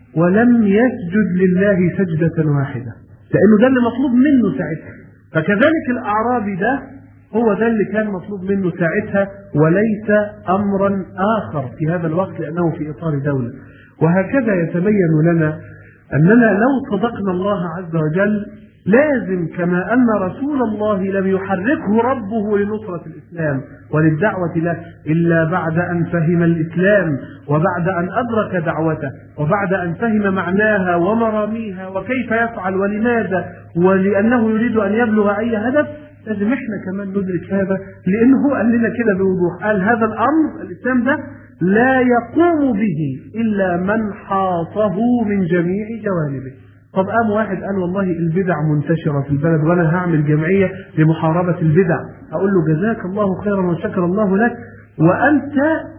ولم يسجد لله سجدة واحدة، لأنه ده اللي مطلوب منه ساعتها. فكذلك الأعرابي ده هو ده اللي كان مطلوب منه ساعتها، وليس أمرا آخر في هذا الوقت، لأنه في إطار دولة. وهكذا يتبين لنا أننا لو صدقنا الله عز وجل لازم كما أن رسول الله لم يحركه ربه لنصرة الإسلام وللدعوة له إلا بعد أن فهم الإسلام، وبعد أن أدرك دعوته، وبعد أن فهم معناها ومراميها وكيف يفعل ولماذا، ولأنه يريد أن يبلغ أي هدف. لازم احنا كمان ندرك هذا، لأنه قال لنا كده بوضوح، قال هذا الأمر الإسلام ده لا يقوم به إلا من حاطه من جميع جوانبه. طب قام واحد قال والله البدع منتشرة في البلد وأنا هعمل جمعية لمحاربة البدع، أقول له جزاك الله خيرا وشكر الله لك، وأنت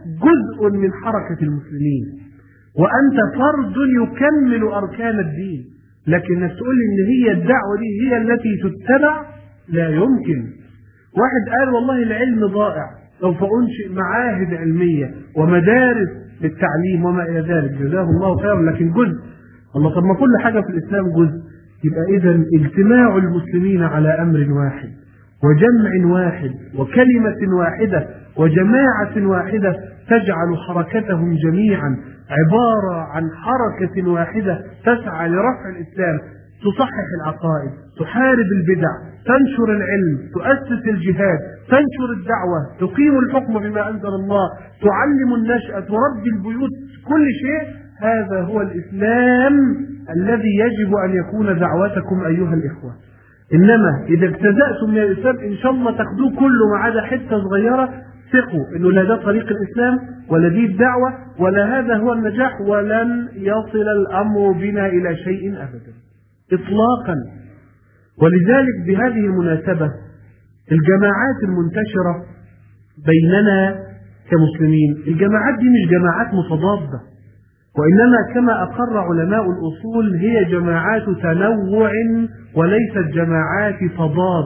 جزء من حركة المسلمين، وأنت فرد يكمل أركان الدين. لكن انك تقول لي ان هي الدعوة دي هي التي تتبع، لا يمكن. واحد قال والله العلم ضائع، سوف أنشئ معاهد علمية ومدارس للتعليم وما إلى ذلك، جزاه الله خيرا، لكن جزء. الله طب ما كل حاجة في الإسلام جزء. يبقى إذن اجتماع المسلمين على أمر واحد وجمع واحد وكلمة واحدة وجماعة واحدة تجعل حركتهم جميعا عبارة عن حركة واحدة تسعى لرفع الإسلام، تصحح العقائد، تحارب البدع، تنشر العلم، تؤسس الجهاد، تنشر الدعوة، تقيم الحكم بما أنزل الله، تعلم النشأة، تربي البيوت، كل شيء. هذا هو الإسلام الذي يجب أن يكون دعوتكم أيها الإخوة. إنما إذا ابتدأتم من الإسلام إن شاء الله تاخدوه كله ما عدا حتة صغيرة، ثقوا إنه لا ده طريق الإسلام ولا دي الدعوة ولا هذا هو النجاح، ولن يصل الأمر بنا إلى شيء أبدا إطلاقا. ولذلك بهذه المناسبة الجماعات المنتشرة بيننا كمسلمين، الجماعات دي مش جماعات متضادة، وإنما كما أقر علماء الأصول هي جماعات تنوع وليست جماعات تضاد.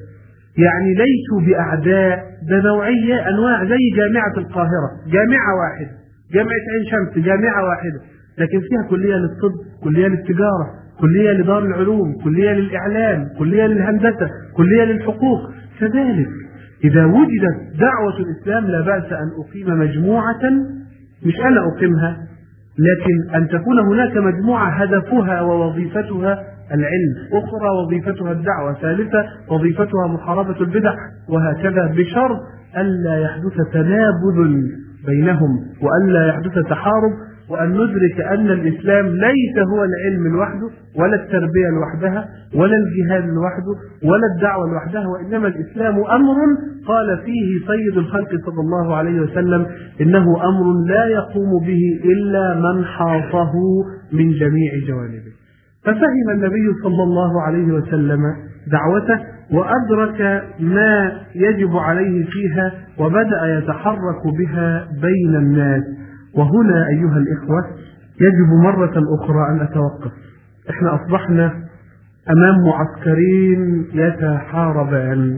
يعني ليسوا بأعداء، ده نوعية أنواع، زي جامعة القاهرة جامعة واحدة، جامعة عين شمس جامعة واحدة، لكن فيها كلية للطب، كلية للتجارة، كلية لدار العلوم، كلية للإعلام، كلية للهندسة، كلية للحقوق. كذلك إذا وجدت دعوة الإسلام لا بأس أن أقيم مجموعة، مش أنا أقيمها، لكن أن تكون هناك مجموعة هدفها ووظيفتها العلم، أخرى وظيفتها الدعوة، ثالثة وظيفتها محاربة البدع، وهكذا، بشرط ألا يحدث تنابذ بينهم وألا يحدث تحارب، وأن ندرك أن الإسلام ليس هو العلم لوحده ولا التربية لوحدها ولا الجهاد لوحده ولا الدعوة لوحدها، وإنما الإسلام أمر قال فيه سيد الخلق صلى الله عليه وسلم إنه أمر لا يقوم به إلا من حاطه من جميع جوانبه. ففهم النبي صلى الله عليه وسلم دعوته وأدرك ما يجب عليه فيها وبدأ يتحرك بها بين الناس. وهنا أيها الإخوة يجب مرة أخرى أن أتوقف. إحنا أصبحنا أمام معسكرين يتحاربان.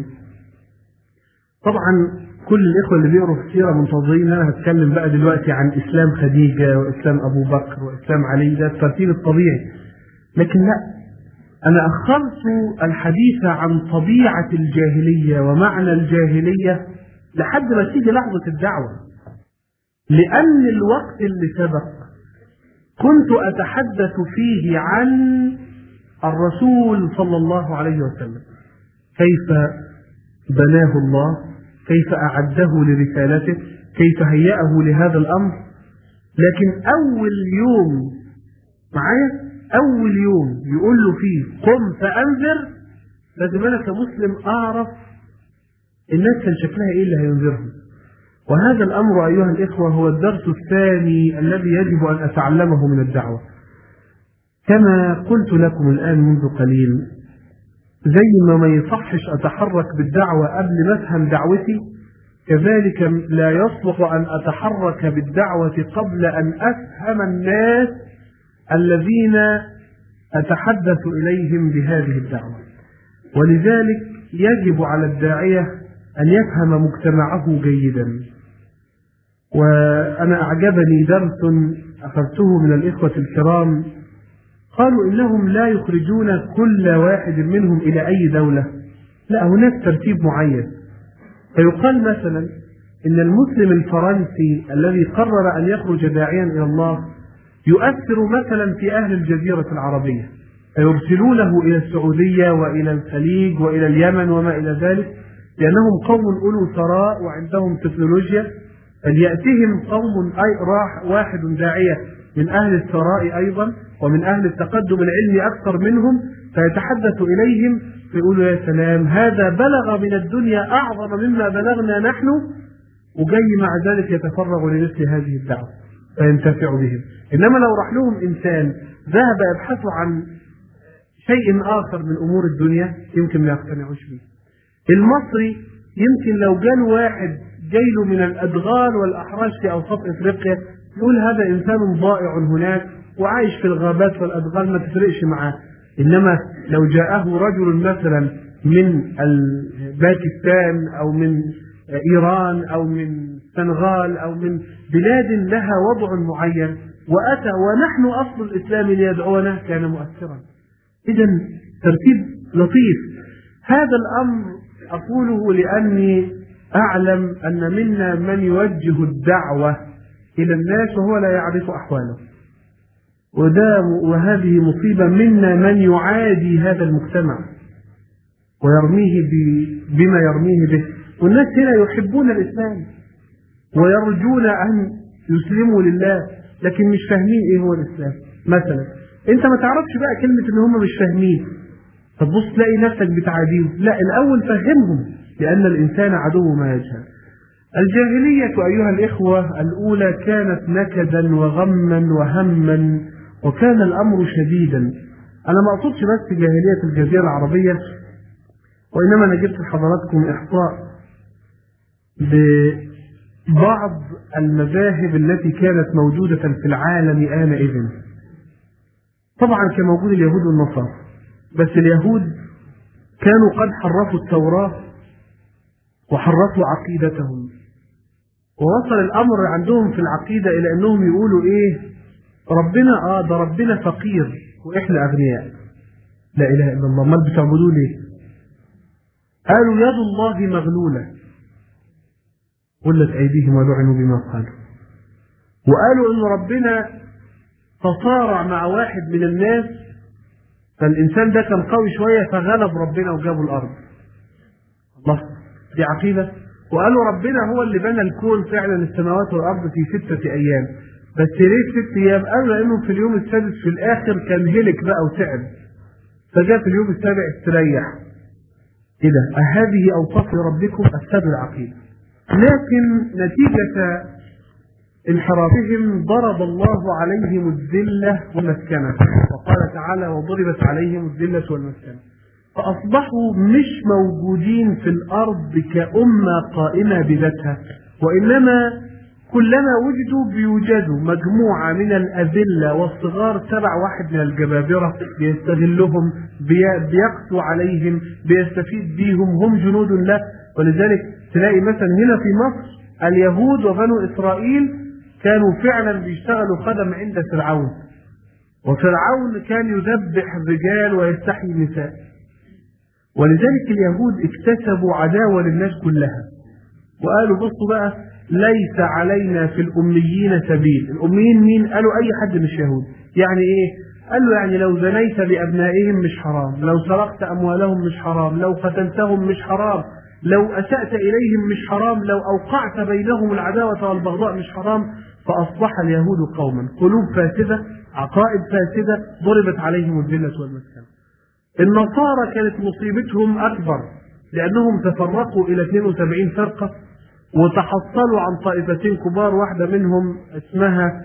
طبعا كل الإخوة اللي بيقروا في السيرة منتظرين أنا هتكلم بقى دلوقتي عن إسلام خديجة وإسلام أبو بكر وإسلام علي، ده الترتيب الطبيعي، لكن لا، أنا أخرت الحديث عن طبيعة الجاهلية ومعنى الجاهلية لحد ما تيجي لحظة الدعوة، لأن الوقت اللي سبق كنت أتحدث فيه عن الرسول صلى الله عليه وسلم، كيف بناه الله، كيف أعده لرسالته، كيف هيأه لهذا الأمر. لكن أول يوم معايا، أول يوم يقول له فيه قم فأنذر، لازم أنا كمسلم أعرف الناس كان شكلها إيه اللي هينذرهم. وهذا الأمر أيها الإخوة هو الدرس الثاني الذي يجب أن أتعلمه من الدعوة. كما قلت لكم الآن منذ قليل، زي ما يصحش أتحرك بالدعوة قبل ما أفهم دعوتي، كذلك لا يصلح أن أتحرك بالدعوة قبل أن أفهم الناس الذين أتحدث إليهم بهذه الدعوة. ولذلك يجب على الداعية أن يفهم مجتمعه جيدا. وأنا أعجبني درس أخذته من الإخوة الكرام، قالوا إنهم لا يخرجون كل واحد منهم إلى أي دولة، لا، هناك ترتيب معين. فيقال مثلا إن المسلم الفرنسي الذي قرر أن يخرج داعيا إلى الله يؤثر مثلا في أهل الجزيرة العربية، فيرسلونه إلى السعودية وإلى الخليج وإلى اليمن وما إلى ذلك، لأنهم قوم أولو ثراء وعندهم تكنولوجيا. فليأتهم قوم واحد داعية من أهل الثراء أيضا ومن أهل التقدم العلمي أكثر منهم، فيتحدث إليهم فيقولوا يا سلام، هذا بلغ من الدنيا أعظم مما بلغنا نحن، وجاي مع ذلك يتفرغ لمثل هذه الدعوة فينتفع بهم. إنما لو راح لهم إنسان ذهب يبحث عن شيء آخر من أمور الدنيا يمكن ما يقتنعوش به. المصري يمكن لو جاله واحد جايله من الأدغال والأحراش في أوسط إفريقيا يقول هذا إنسان ضائع هناك وعايش في الغابات والأدغال ما تفرقش معاه. إنما لو جاءه رجل مثلا من باكستان أو من إيران أو من السنغال أو من بلاد لها وضع معين وأتى ونحن أصل الإسلام ليدعونا كان مؤثرا. إذن ترتيب لطيف. هذا الأمر أقوله لأني أعلم أن منا من يوجه الدعوة إلى الناس وهو لا يعرف أحواله، وهذه مصيبة. منا من يعادي هذا المجتمع ويرميه بما يرميه به، والناس هنا يحبون الإسلام ويرجون أن يسلموا لله، لكن مش فاهمين إيه هو الإسلام. مثلا أنت ما تعرفش بقى كلمة إن هم مش فاهمين، فتبص تلاقي نفسك بتعاديهم. لا، الأول فهمهم، لأن الإنسان عدو ما يجهل. الجاهلية أيها الإخوة الأولى كانت نكدا وغما وهما، وكان الأمر شديدا. أنا ما أقصدش بس جاهلية الجزيرة العربية، وإنما أنا جبت لحضراتكم إحصاء ببعض المذاهب التي كانت موجودة في العالم آنئذ. طبعا كان موجود اليهود والنصارى، بس اليهود كانوا قد حرفوا التوراة وحرفوا عقيدتهم، ووصل الأمر عندهم في العقيدة إلى أنهم يقولوا إيه، ربنا ده ربنا فقير وإحنا أغنياء. لا إله إلا الله، ما بتعبدوا ليه؟ قالوا يد الله مغلولة قلت أيديهم ولعنوا بما قالوا. وقالوا إن ربنا تصارع مع واحد من الناس، فالإنسان ده كان قوي شوية فغلب ربنا وجابوا الأرض. الله، دي عقيدة. وقالوا ربنا هو اللي بنى الكون فعلا، السماوات والأرض في 6 أيام. بس ليه 6 أيام؟ قالوا لأنه في اليوم السادس في الآخر كان هلك بقى وتعب، فجاء في اليوم السابع استريح. إذا هذه أوصاف ربكم أفسد العقيدة. لكن نتيجة انحرافهم ضرب الله عليهم الذلة والمسكنة، وقال تعالى وضربت عليهم الذلة والمسكنة، فأصبحوا مش موجودين في الأرض كأمة قائمة بذاتها، وإنما كلما وجدوا بيوجدوا مجموعة من الأذلة والصغار تبع واحد من الجبابرة بيستغلهم، بيقسو عليهم، بيستفيد بيهم، هم جنود له. ولذلك تلاقي مثلا هنا في مصر اليهود وبنو إسرائيل كانوا فعلا بيشتغلوا خدم عند فرعون، وفرعون كان يذبح الرجال ويستحيي النساء. ولذلك اليهود اكتسبوا عداوة للناس كلها، وقالوا بصوا بقى ليس علينا في الأميين سبيل. الأميين مين؟ قالوا أي حد مش يهودي. يعني إيه؟ قال له يعني لو زنيت بأبنائهم مش حرام، لو سرقت أموالهم مش حرام، لو قتلتهم مش حرام، لو أسأت إليهم مش حرام، لو أوقعت بينهم العداوة والبغضاء مش حرام. فأصبح اليهود قوما قلوب فاسدة، عقائد فاسدة، ضربت عليهم الذلة والمسكنة. النصارى كانت مصيبتهم أكبر لأنهم تفرقوا إلى 72 فرقة وتحصلوا عن طائفتين كبار، واحدة منهم اسمها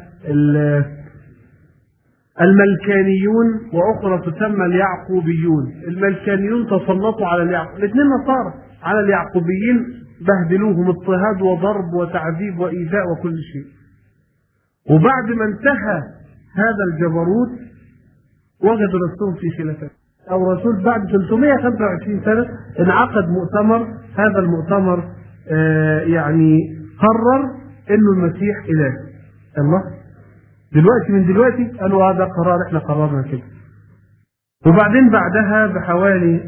الملكانيون وأخرى تسمى اليعقوبيون. الملكانيون تسلطوا على الاثنين نصارى على اليعقوبيين، بهدلوهم اضطهاد وضرب وتعذيب وإيذاء وكل شيء. وبعد ما انتهى هذا الجبروت وجدوا نفسهم في خلافات. أو رسول بعد 325 سنة انعقد مؤتمر، هذا المؤتمر يعني قرر إنه المسيح إله. الله دلوقتي من دلوقتي قالوا هذا قرار احنا قررنا كده. وبعدين بعدها بحوالي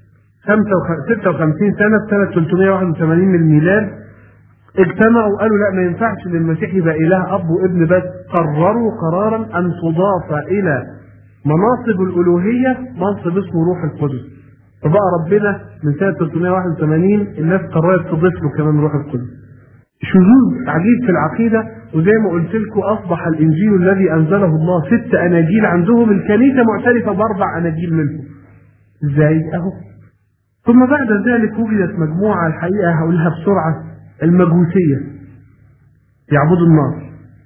56 سنة في سنة 381 من الميلاد اجتمعوا وقالوا لا ما ينفعش للمسيح يبقى إله أب وابن بس. قرروا قرارا أن تضاف إلى مناصب الألوهية منصب اسمه روح القدس. فبقى ربنا من سنة 381 الناس قررت تضيف له كمان روح القدس. شذوذ عجيب في العقيدة. وزي ما قلت لكم أصبح الإنجيل الذي أنزله الله 6 أناجيل، عندهم الكنيسة معترفة ب4 أناجيل منهم. إزاي؟ أهو. ثم بعد ذلك وجدت مجموعة، الحقيقة هقولها بسرعة، المجوسية يعبدوا النار،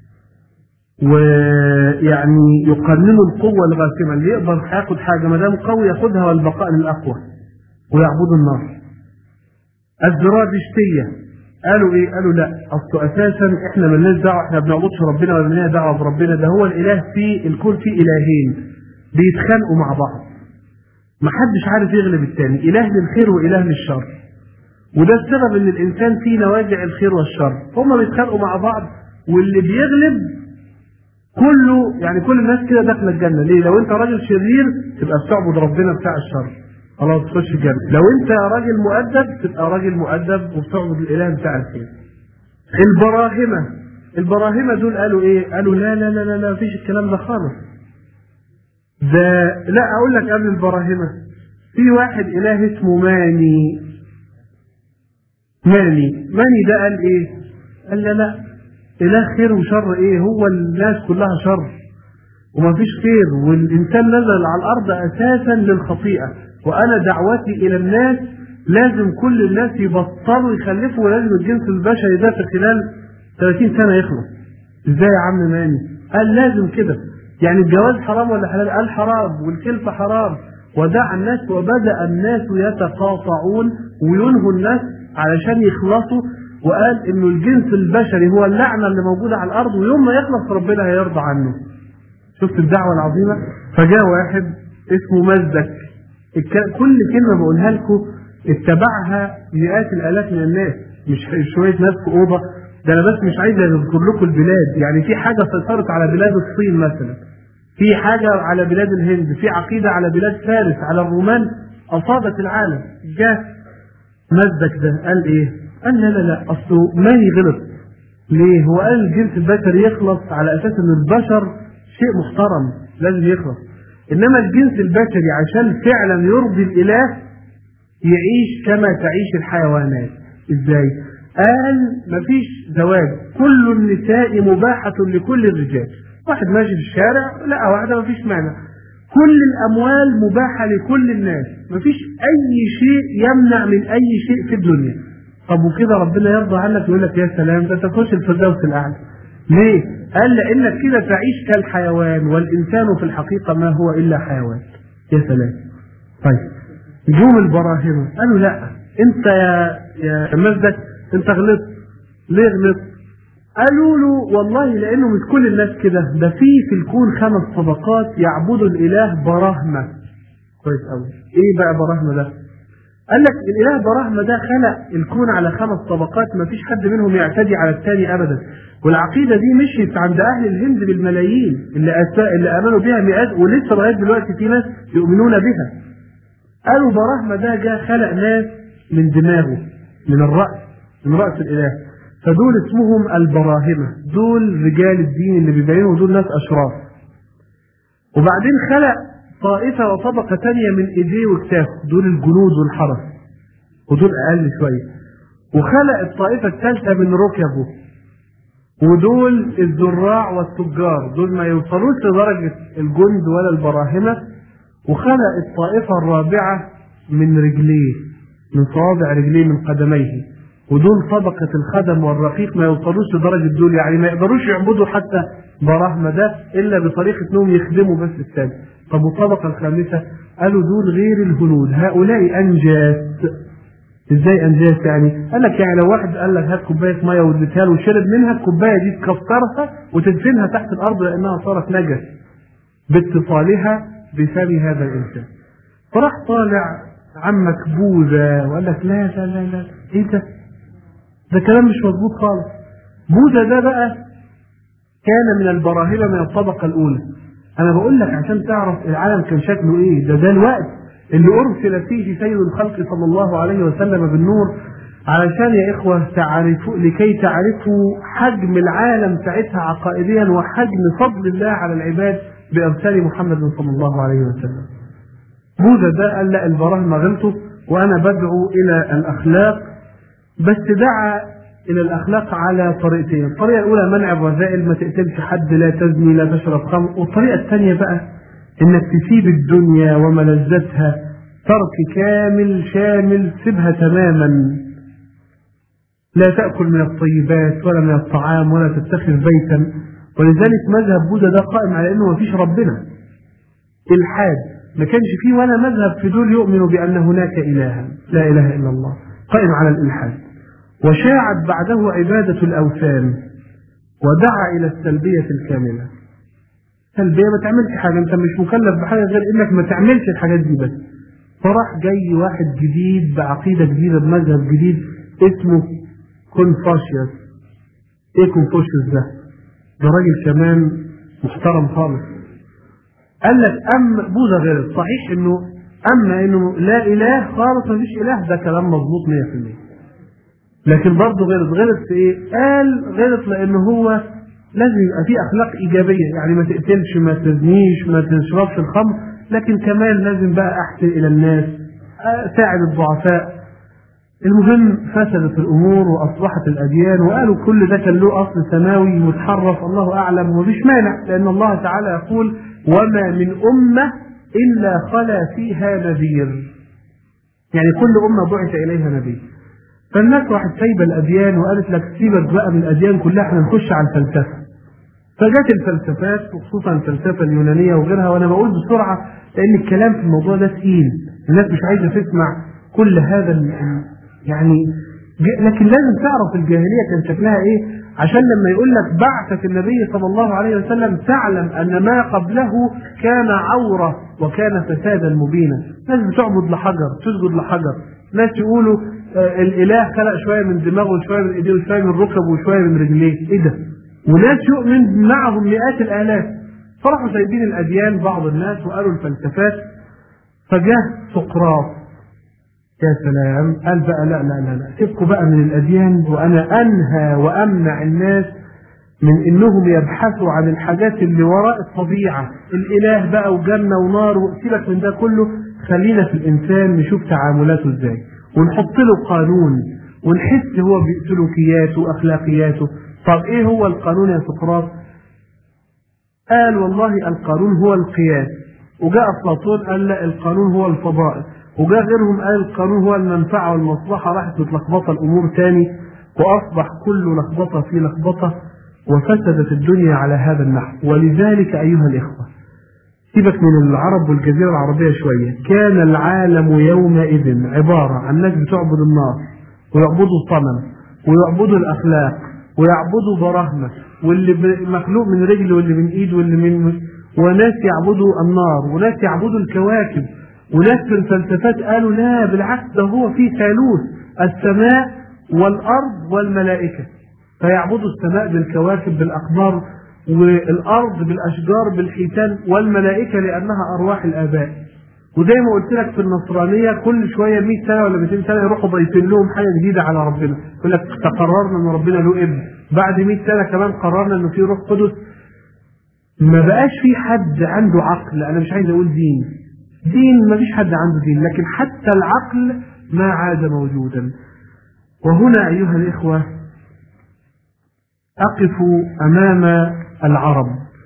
ويعني يقننوا القوة الغاسمة، اللي يقدر هياخد حاجة ما دام قوي ياخدها والبقاء للأقوى، ويعبدوا النار. الزرادشتية قالوا ايه؟ قالوا لا، اصل اساسا احنا مالناش دعوه، احنا بنعبدش ربنا ولا لنا دعوه بربنا، ده هو الاله في الكون فيه الهين بيتخانقوا مع بعض، محدش عارف يغلب الثاني، اله للخير واله للشر، وده السبب ان الانسان فيه نوازع الخير والشر، هما بيتخانقوا مع بعض، واللي بيغلب كله يعني كل الناس كده داخله الجنه. ليه؟ لو انت راجل شرير تبقى بتعبد ربنا بتاع الشر، خلاص تخش الجنة. لو انت راجل مؤدب تبقى راجل مؤدب وبتعبد الاله بتاع الخير. البراهمة دول قالوا ايه؟ قالوا لا لا لا لا لا مفيش الكلام ده خالص. ده لا اقول لك قبل البراهمة في واحد اله اسمه ماني ده قال ايه؟ قال لا لا اله خير وشر ايه؟ هو الناس كلها شر ومفيش خير، والانسان نزل على الارض اساسا للخطيئة، وانا دعوتي الى الناس لازم كل الناس يبطلوا يخلفوا، ولازم الجنس البشري ده في خلال 30 سنة يخلص. ازاي يا عم ماني؟ قال لازم كده. يعني الجواز حرام ولا حلال؟ قال حرام، والكلفة حرام. ودعا الناس وبدأ الناس يتقاطعون وينهوا الناس علشان يخلصوا، وقال انه الجنس البشري هو اللعنة اللي موجودة على الارض، ويوم ما يخلص ربنا هيرضى عنه. شفت الدعوة العظيمة؟ فجاء واحد اسمه مزدك، كل كلمة بقولها لكم اتبعها مئات الالاف من الناس، مش شوية ناس في اوضة. ده انا بس مش عايز اذكر لكم البلاد، يعني في حاجة سيطرت على بلاد الصين مثلا، في حاجة على بلاد الهند، في عقيدة على بلاد فارس، على الرومان اصابت العالم. جاء مزدك ده قال ايه؟ قال لا لا لا اصله ماني غلط. ليه؟ هو قال الجنس البشري يخلص على اساس ان البشر شيء محترم لازم يخلص، انما الجنس البشري عشان فعلا يرضي الاله يعيش كما تعيش الحيوانات. ازاي؟ قال مفيش زواج، كل النساء مباحة لكل الرجال. واحد ماشي في الشارع لقى واحدة مفيش مانع، كل الاموال مباحة لكل الناس، مفيش اي شيء يمنع من اي شيء في الدنيا. طب وكده ربنا يرضى عنك ويقول لك يا سلام ده تخش الفردوس الاعلى. ليه؟ قال لانك كده تعيش كالحيوان، والانسان في الحقيقة ما هو الا حيوان. يا سلام. طيب جم البراهمة قالوا لا انت يا مزدك انت غلطت. ليه غلطت؟ قالوا له والله لانه مش كل الناس كده، ده في الكون 5 طبقات يعبدوا الاله براهمة. كويس قوي. ايه بقى براهمة ده؟ قال لك الاله براهمة ده خلق الكون على 5 طبقات ما فيش حد منهم يعتدي على الثاني ابدا، والعقيدة دي مشيت عند اهل الهند بالملايين اللي امنوا بها مئات، ولسه لغايه دلوقتي في ناس يؤمنون بها. قالوا براهمة ده جاء خلق ناس من دماغه، من الرأس، من رأس الاله، فدول اسمهم البراهمة، دول رجال الدين اللي بيبينوا، دول ناس أشراف. وبعدين خلق طائفة وطبقة تانية من إيديه وكتافه، دول الجنود والحرس، ودول أقل شوية. وخلق الطائفة الثالثة من ركبه، ودول الزراع والتجار، دول ما يوصلوش لدرجة الجند ولا البراهمة. وخلق الطائفة الرابعة من رجليه، من صوابع رجليه، من قدميه، ودول طبقة الخدم والرقيق، ما يوصلوش لدرجة دول، يعني ما يقدروش يعبدوا حتى براهمة ده إلا بطريقة أنهم يخدموا بس الثاني. طب والطبقة الخامسة؟ قالوا دول غير الهنود، هؤلاء أنجاس. ازاي انجاز يعني؟ قال لك يعني لو واحد قال لك هات كوبايه ميه واديتها له وشرب منها، الكوبايه دي تكسرها وتدفنها تحت الارض لانها صارت نجس باتصالها بفم هذا الانسان. فراح طالع عمك بوذا وقال لك لا لا لا لا، ايه ده كلام مش مظبوط خالص. بوذا ده بقى كان من البراهمه من الطبقه الاولى. انا بقول لك عشان تعرف العالم كان شكله ايه. ده الوقت اللي أرسل فيه سيد الخلق صلى الله عليه وسلم بالنور، علشان يا إخوة تعرفوا، لكي تعرفوا حجم العالم ساعتها عقائديا وحجم فضل الله على العباد بإرسال محمد صلى الله عليه وسلم. بوذا ده قال لا، البراهمة غلطوا وأنا بدعو إلى الأخلاق، بس دعا إلى الأخلاق على طريقتين. الطريقة الأولى منع الرذائل، ما تقتلش حد، لا تزني، لا تشرب خمر. والطريقة الثانية بقى انك تسيب الدنيا وملذتها ترك كامل شامل، سيبها تماما، لا تأكل من الطيبات ولا من الطعام ولا تتخذ بيتا. ولذلك مذهب بوذا ده قائم على انه ما فيش ربنا، الحاد، ما كانش فيه ولا مذهب في دول يؤمن بان هناك الها، لا اله الا الله، قائم على الالحاد. وشاعت بعده عبادة الاوثان، ودعا الى السلبية الكاملة. سلبية، ما تعملش حاجة، انت مش مكلف بحاجة غير انك ما تعملش الحاجات دي بس. فراح جاي واحد جديد بعقيدة جديدة بمذهب جديد اسمه كونفوشيوس. ايه كونفوشيوس ده؟ ده راجل كمان محترم خالص. قال لك بوذا غلط صحيح، انه لا اله خالص، ما فيش اله، ده كلام مظبوط 100%. لكن برضه غلط في ايه؟ قال غلط لان هو لازم يبقى فيه اخلاق ايجابيه، يعني ما تقتلش، ما تزنيش، ما تشربش الخمر، لكن كمان لازم بقى احسن الى الناس، ساعد الضعفاء. المهم فسدت الامور واصبحت الاديان، وقالوا كل ده كان له اصل سماوي متحرف، الله اعلم، ومفيش مانع، لان الله تعالى يقول وما من امه الا خلا فيها نذير، يعني كل امه بعث اليها نبي. فالناس راحت سايبه الاديان وقالت لك سيبك بقى من الاديان كلها، احنا نخش على الفلسفه. فجت الفلسفات وخصوصا الفلسفه اليونانيه وغيرها، وانا بقول بسرعه لان الكلام في الموضوع ده ثقيل، الناس مش عايزه تسمع كل هذا يعني. لكن لازم تعرف الجاهليه كان شكلها ايه، عشان لما يقول لك بعثة النبي صلى الله عليه وسلم تعلم ان ما قبله كان عوره وكان فسادا مبينا. ناس بتعبد لحجر، تسجد لحجر، ناس يقولوا الاله خلق شويه من دماغه وشويه من ايديه وشويه من ركبه وشويه من رجليه، ايه ده؟ وناس يؤمن معهم مئات الالاف. فراحوا سايبين الاديان بعض الناس وقالوا الفلسفات. فجاء سقراط، يا سلام، قال بقى لا لا لا لا، سيبكوا بقى من الاديان، وانا انهى وامنع الناس من انهم يبحثوا عن الحاجات اللي وراء الطبيعه، الاله بقى وجنه ونار، وسيبك من ده كله، خلينا في الانسان نشوف تعاملاته ازاي ونحط له قانون ونحس هو بسلوكياته واخلاقياته. طب ايه هو القانون يا سقراط؟ قال والله القانون هو القياس. وجاء افلاطون قال لا، القانون هو الفضائل. وجاء غيرهم قال القانون هو المنفعه والمصلحه. راحت متلخبطه الامور تاني، واصبح كل لخبطه في لخبطه، وفسدت الدنيا على هذا النحو. ولذلك ايها الاخوه، سيبك من العرب والجزيره العربيه شويه، كان العالم يومئذ عباره عن ناس بتعبد النار ويعبدوا الصنم ويعبدوا الاخلاق ويعبدوا براهمه، واللي مخلوق من رجل واللي من ايد واللي من، وناس يعبدوا النار وناس يعبدوا الكواكب، وناس في الفلسفات قالوا لا بالعكس، ده هو في ثالوث، السماء والارض والملائكه، فيعبدوا السماء بالكواكب بالاقمار، والارض بالاشجار بالحيتان، والملائكه لانها ارواح الاباء. وزي ما قلت لك في النصرانيه كل شويه 100 سنه ولا 200 سنه يروحوا ضايفين لهم حاجه جديده على ربنا، يقول لك تقررنا ان ربنا له ابن، بعد 100 سنه كمان قررنا انه في روح قدس. ما بقاش في حد عنده عقل، انا مش عايز اقول دين ما فيش حد عنده دين، لكن حتى العقل ما عاد موجودا. وهنا ايها الاخوه أقف أمام العرب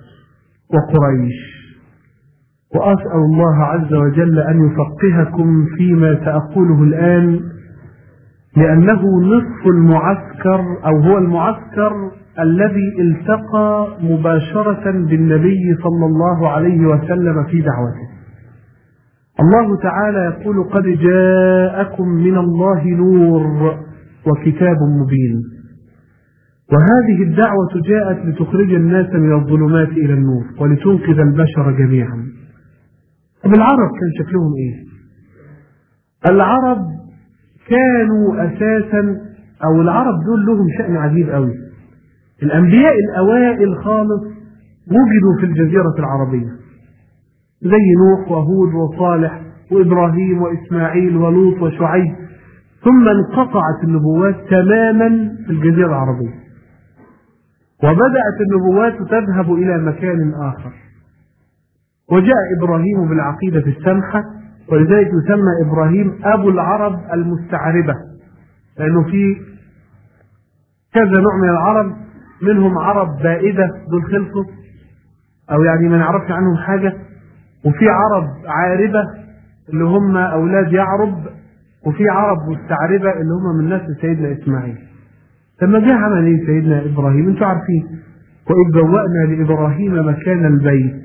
وقريش وأسأل الله عز وجل أن يفقهكم فيما سأقوله الآن، لأنه نصف المعسكر أو هو المعسكر الذي التقى مباشرة بالنبي صلى الله عليه وسلم في دعوته. الله تعالى يقول: قد جاءكم من الله نور وكتاب مبين. وهذه الدعوة جاءت لتخرج الناس من الظلمات إلى النور ولتنقذ البشر جميعا. طب العرب كان شكلهم إيه؟ العرب كانوا أساسا، أو العرب دول لهم شأن عجيب قوي. الأنبياء الأوائل خالص وجدوا في الجزيرة العربية، زي نوح وهود وصالح وإبراهيم وإسماعيل ولوط وشعيب، ثم انقطعت النبوات تماما في الجزيرة العربية، وبدأت النبوات تذهب إلى مكان آخر. وجاء إبراهيم بالعقيدة السمحة، ولذلك يسمى إبراهيم أبو العرب المستعربة، لأنه في كذا نوع من العرب، منهم عرب بائدة دول خلصوا أو يعني ما نعرفش عنهم حاجة، وفي عرب عاربة اللي هم أولاد يعرب، وفي عرب مستعربة اللي هم من نسل سيدنا إسماعيل. لما جاء عمل ايه سيدنا إبراهيم؟ انتوا عارفين: وإذ بوأنا لإبراهيم مكان البيت.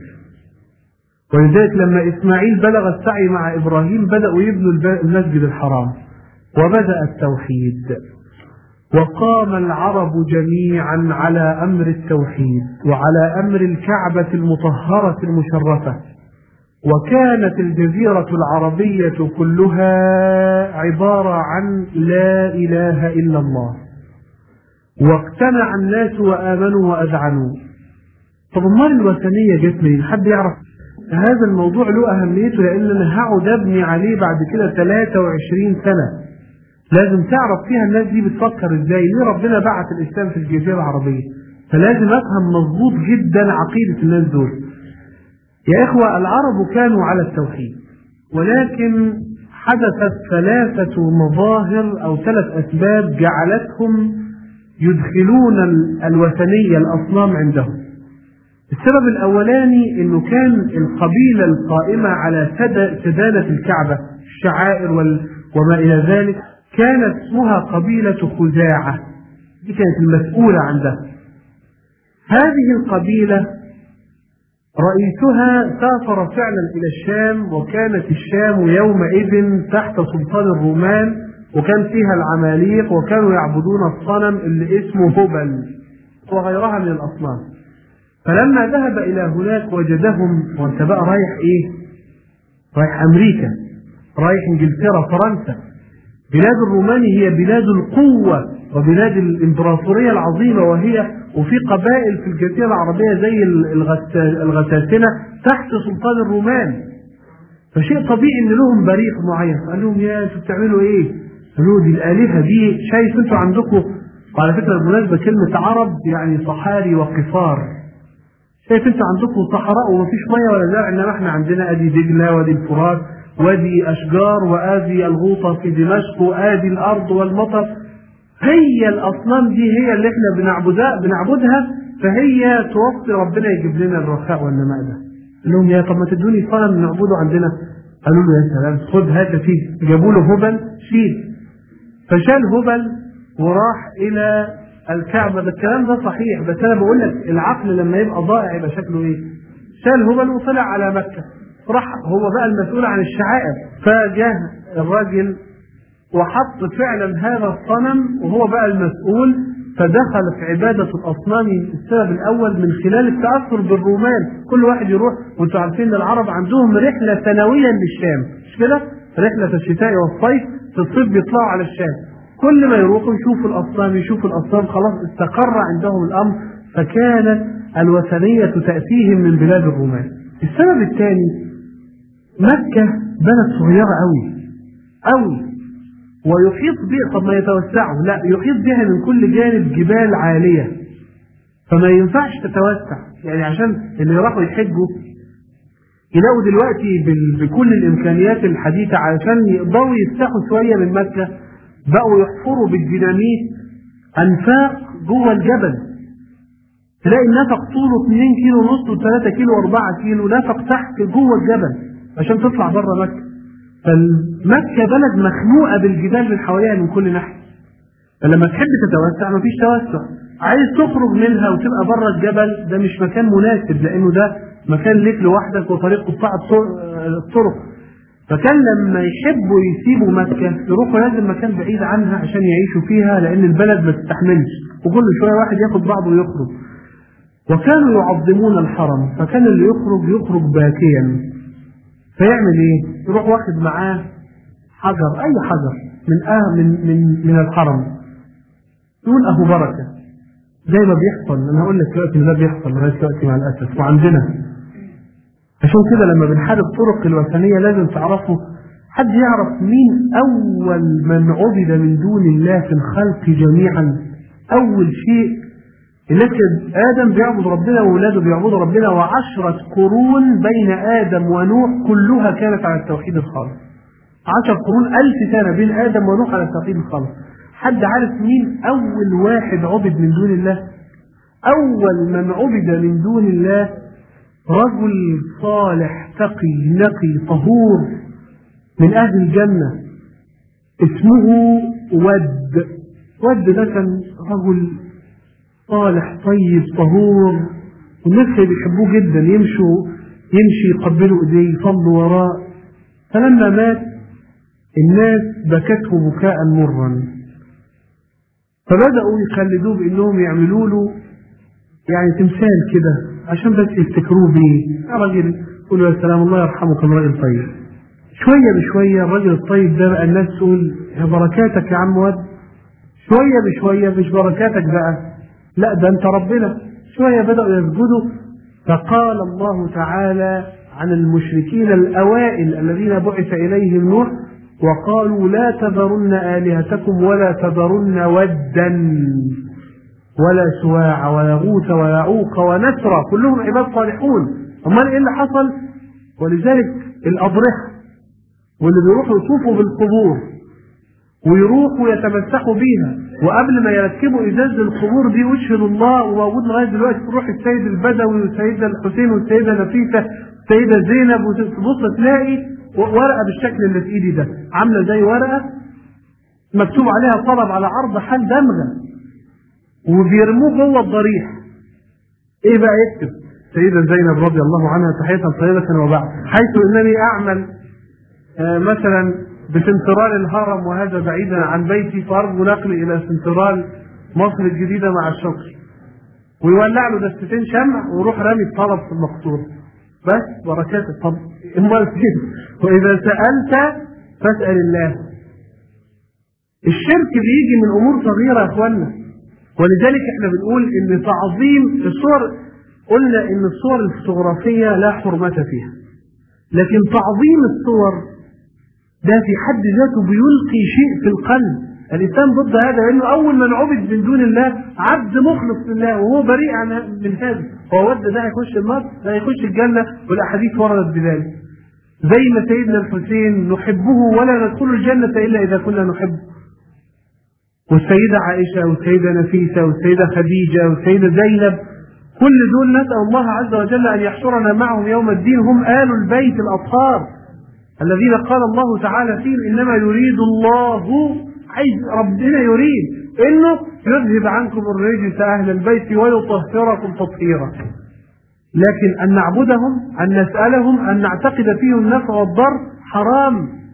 ولذلك لما إسماعيل بلغ السعي مع إبراهيم بدأوا يبنوا المسجد الحرام، وبدأ التوحيد، وقام العرب جميعا على أمر التوحيد وعلى أمر الكعبة المطهرة المشرفة. وكانت الجزيرة العربية كلها عبارة عن لا إله إلا الله، واقتنع الناس وآمنوا وأذعنوا. طب امال الوثنية جت منين؟ حد يعرف؟ هذا الموضوع له أهميته، لأن أنا هقعد أبني عليه بعد كده 23 سنة. لازم تعرف فيها الناس دي بتفكر ازاي، ليه ربنا بعث الإسلام في الجزيرة العربية، فلازم أفهم مظبوط جدا عقيدة الناس دول. يا إخوة، العرب كانوا على التوحيد، ولكن حدثت 3 مظاهر أو 3 أسباب جعلتهم يدخلون الوثنية الأصنام عندهم. السبب الأولاني إنه كان القبيلة القائمة على سدانة الكعبة، الشعائر وما إلى ذلك، كانت اسمها قبيلة خزاعة، دي كانت المسؤولة عندها. هذه القبيلة رئيسها سافر فعلا إلى الشام، وكانت الشام يومئذ تحت سلطان الرومان، وكان فيها العماليق، وكانوا يعبدون الصنم اللي اسمه هبل وغيرها من الأصنام. فلما ذهب إلى هناك وجدهم، وانت بقى رايح إيه؟ رايح أمريكا، رايح إنجلترا، فرنسا. بلاد الرومان هي بلاد القوة وبلاد الإمبراطورية العظيمة، وفي قبائل في الجزيرة العربية زي الغساسنة تحت سلطان الرومان. فشيء طبيعي إن لهم بريق معين. قال لهم: يا انتوا بتعملوا إيه؟ قالوا: دي الآلهة دي، شايف انتوا عندكم، وعلى فكرة بالمناسبة كلمة عرب يعني صحاري وقفار، شايف انتوا عندكم صحراء ومفيش مية ولا زرع، انما احنا عندنا ادي دجلة وادي الفرات وادي اشجار وادي الغوطة في دمشق وادي الارض والمطر. هي الاصنام دي هي اللي احنا بنعبدها، فهي توصي ربنا يجيب لنا الرخاء والنماء ده. قال لهم: يا طب ما تدوني صنم نعبده عندنا. قالوا له: يا سلام، خد هات فيه. جابوا له هبل، شيل. فشال هبل وراح الى الكعبة. ده الكلام ده صحيح، بس انا بقول لك العقل لما يبقى ضائع يبقى شكله ايه؟ شال هبل وطلع على مكة، راح هو بقى المسؤول عن الشعائر. فجاه الراجل وحط فعلا هذا الصنم وهو بقى المسؤول، فدخل في عبادة الأصنام. السبب الأول من خلال التأثر بالرومان، كل واحد يروح، وانتوا عارفين ان العرب عندهم رحلة سنويا للشام، مش كده؟ رحلة الشتاء والصيف، في الصيف بيطلعوا على الشام، كل ما يروحوا يشوفوا الأصنام، خلاص استقر عندهم الأمر، فكانت الوثنية تأتيهم من بلاد الرومان. السبب الثاني، مكة بلد صغيرة قوي ويحيط بها. طب ما يتوسعوا؟ لا، يحيط بها من كل جانب جبال عالية، فما ينفعش تتوسع. يعني عشان اللي راحوا يحجوا يلاقوا دلوقتي بكل الإمكانيات الحديثة علشان يقدروا يفتحوا شوية من مكة بقوا يحفروا بالديناميت أنفاق جوه الجبل. تلاقي النفق طوله 2 كيلو ونص و3 كيلو و4 كيلو نفق تحت جوه الجبل عشان تطلع بره مكة. فمكة بلد مخنوقة بالجبال من حواليها من كل ناحية، فلما تحب تتوسع مفيش توسع. عايز تخرج منها وتبقى بره الجبل، ده مش مكان مناسب، لأنه ده مكان ليك لوحدك وطريق قطاع الطرق. فكان لما يحبوا يسيبوا مكة يروحوا لازم مكان بعيد عنها عشان يعيشوا فيها، لأن البلد ما تستحملش وكل شوية واحد ياخد بعضه ويخرج. وكانوا يعظمون الحرم، فكان اللي يخرج باكيا. فيعمل ايه؟ يروح واخد معاه حجر، اي حجر من الحرم، يقول اهو بركه، زي ما بيحصل. انا هقول لك دلوقتي ده بيحصل لغايه دلوقتي مع الاسف وعندنا. عشان كده لما بنحارب الطرق الوثنيه لازم تعرفوا، حد يعرف مين اول من عبد من دون الله في الخلق جميعا؟ اول شيء الناس آدم بيعبد ربنا وولاده بيعبدوا ربنا، و10 قرون بين آدم ونوح كلها كانت على التوحيد الخالص. 10 قرون 1000 سنة بين آدم ونوح على التوحيد الخالص. حد عارف مين أول واحد عبد من دون الله؟ أول من عبد من دون الله رجل صالح تقي نقي طهور من أهل الجنة اسمه ود ده كان رجل صالح طيب طهور، والناس بيحبوه جدا، يمشي يقبلوا ايديه يصلوا وراه. فلما مات الناس بكته بكاء مرا، فبدأوا يخلدوه بانهم يعملوا له يعني تمثال كده عشان بس يفتكروه بيه. راجل يقولوا يا سلام الله يرحمه كان راجل طيب. شوية بشوية الراجل الطيب ده بقى الناس تقول يا بركاتك يا عم ود. شوية بشوية مش بركاتك بقى، لا ده انت ربنا. شوية بدأوا يسجدوا، فقال الله تعالى عن المشركين الأوائل الذين بعث إليهم نوح وقالوا لا تذرن آلهتكم ولا تذرن ودا ولا سواع ولا غوث ولا يعوق ونسرا كلهم عباد صالحون. امال ايه اللي حصل؟ ولذلك الأضرحة واللي بيروحوا يطوفوا بالقبور ويروحوا يتمسحوا بيها، وقبل ما يركبوا ازاز القبور دي ويشهد الله، وموجود لغايه دلوقتي تروح السيد البدوي والسيده الحسين والسيده نفيسه والسيده زينب وتبص تلاقي ورقه بالشكل اللي في ايدي ده، عامله زي ورقه مكتوب عليها طلب على عرض حال دمغه، وبيرموه جوه الضريح. ايه بقى يكتب؟ سيده زينب رضي الله عنها تحيه طيبه وبعد، حيث انني اعمل مثلا بسنترال الهرم وهذا بعيدا عن بيتي، فارجو نقلي الى سنترال مصر الجديده مع الشكر، ويولع له دستتين شمع ويروح رامي الطلب في المقصوره. بس بركات الطب. واذا سالت فاسال الله. الشرك بيجي من امور صغيره يا اخوانا، ولذلك احنا بنقول ان تعظيم الصور، قلنا ان الصور الفوتوغرافيه لا حرمه فيها، لكن تعظيم الصور ده في حد ذاته بيلقي شيء في القلب. الإسلام ضد هذا، لأنه أول من عبد من دون الله عبد مخلص لله وهو بريء من هذا. هو ود ده هيخش النار، ده هيخش الجنة، والأحاديث وردت بذلك. زي ما سيدنا الحسين نحبه ولا ندخل الجنة إلا إذا كنا نحبه، والسيدة عائشة والسيدة نفيسة والسيدة خديجة والسيدة زينب، كل دول نسأل الله عز وجل أن يحشرنا معهم يوم الدين، هم آل البيت الأطهار الذين قال الله تعالى فيهم إنما يريد الله، عايز ربنا يريد إنه يذهب عنكم الرجس أهل البيت ويطهركم تطهيرا. لكن أن نعبدهم، أن نسألهم، أن نعتقد فيهم النفع والضر حرام،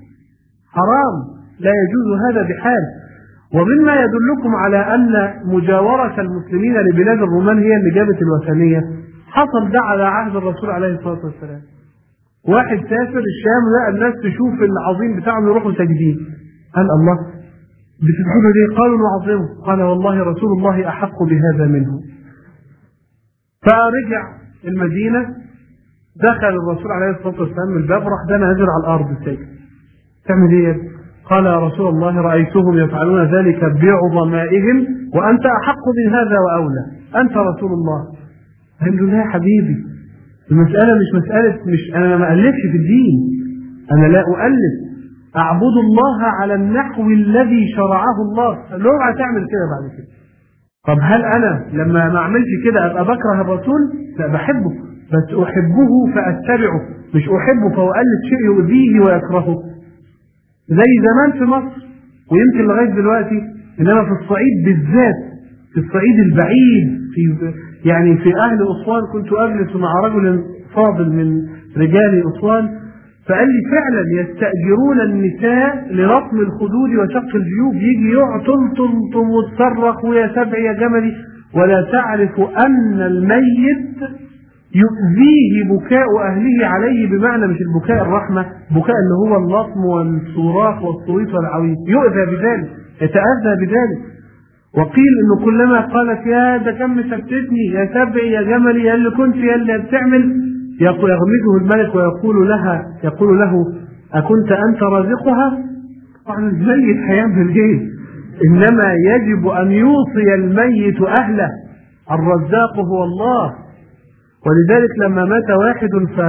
لا يجوز هذا بحال. ومما يدلكم على أن مجاورة المسلمين لبلاد الرومان هي اللي جابت الوثنية، حصل ده على عهد الرسول عليه الصلاة والسلام. واحد سافر الشام لقى الناس تشوف العظيم بتاعهم يروحوا ساجدين، قال الله بتسجدوا ليه؟ قالوا نعظمه، قال والله رسول الله أحق بهذا منه. فرجع المدينة دخل الرسول عليه الصلاة والسلام من الباب، راح ده نازل على الأرض ساكت. تعمل إيه؟ قال يا رسول الله رأيتهم يفعلون ذلك بعظمائهم وأنت أحق من هذا وأولى، أنت رسول الله. قال له لا يا حبيبي، المسألة مش مسألة، مش أنا ما ألفش في الدين، أنا لا أؤلف، أعبد الله على النحو الذي شرعه الله. قال له اوعى تعمل كده بعد كده. طب هل أنا لما ما أعملش كده أبقى بكره الرسول؟ لا، بحبه، بس أحبه فأتبعه، مش أحبه فأؤلف شيء يؤذيه ويكرهه. زي زمان في مصر ويمكن لغاية دلوقتي، إنما في الصعيد بالذات، في الصعيد البعيد، يعني في أهل أسوان، كنت أجلس مع رجل فاضل من رجال أسوان فقال لي فعلا يستأجرون النساء لرطم الخدود وشق الجيوب، يجي يقعد تلطم وتصرخ ويا سبع يا جملي، ولا تعرف أن الميت يؤذيه بكاء أهله عليه، بمعنى مش البكاء الرحمة، بكاء اللي هو اللطم والصراخ والصويت والعويل، يؤذى بذلك، يتأذى بذلك. وقيل انه كلما قالت يا ده كم سبتتني يا سبع يا جملي يا اللي كنت يا اللي بتعمل، يغمزه الملك ويقول له أكنت أنت رازقها؟ طبعا الميت هيعمل ايه؟ إنما يجب أن يوصي الميت أهله، الرزاق هو الله. ولذلك لما مات واحد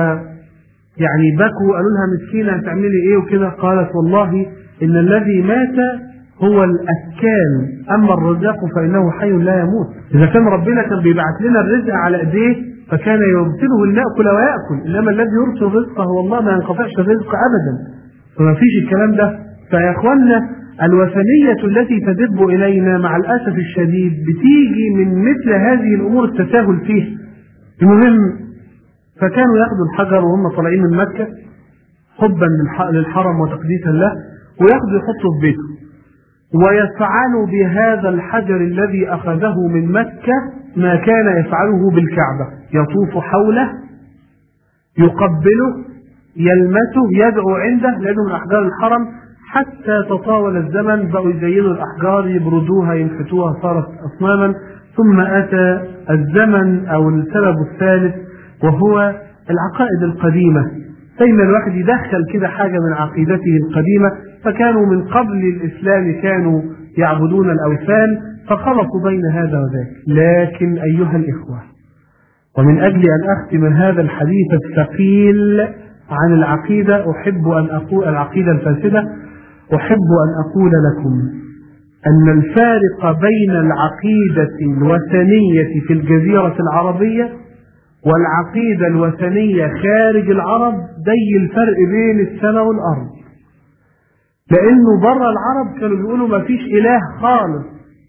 يعني بكوا، قالوا لها مسكينة هتعملي ايه وكده، قالت والله إن الذي مات هو الأكال، أما الرزاق فإنه حي لا يموت. إذا كان ربنا كان بيبعث لنا الرزق على إيديه فكان يرسله لنأكل ويأكل، إنما الذي يرسل الرزق هو الله، ما ينقطعش الرزق أبدا، فما فيش الكلام ده. فيا إخوانا الوثنية التي تدب إلينا مع الأسف الشديد بتيجي من مثل هذه الأمور التساهل فيها. المهم، فكانوا ياخذوا الحجر وهم طالعين من مكة حبا للحرم وتقديسا له، وياخذوا يحطوا في بيته، ويفعل بهذا الحجر الذي أخذه من مكة ما كان يفعله بالكعبة، يطوف حوله، يقبله، يلمسه، يدعو عنده، لأنه من أحجار الحرم، حتى تطاول الزمن بقوا يزينوا الأحجار، يبردوها، ينحتوها، صارت أصناما. ثم أتى الزمن أو السبب الثالث وهو العقائد القديمة، دايما الواحد يدخل كده حاجة من عقيدته القديمة. فكانوا من قبل الإسلام كانوا يعبدون الأوثان، فخلطوا بين هذا وذاك. لكن أيها الإخوة، ومن أجل أن أختم هذا الحديث الثقيل عن العقيدة، أحب أن أقول العقيدة الفاسدة، أحب أن أقول لكم أن الفارق بين العقيدة الوثنية في الجزيرة العربية والعقيدة الوثنية خارج العرب زي الفرق بين السماء والأرض. لأنه بره العرب كانوا بيقولوا ما فيش إله خالص،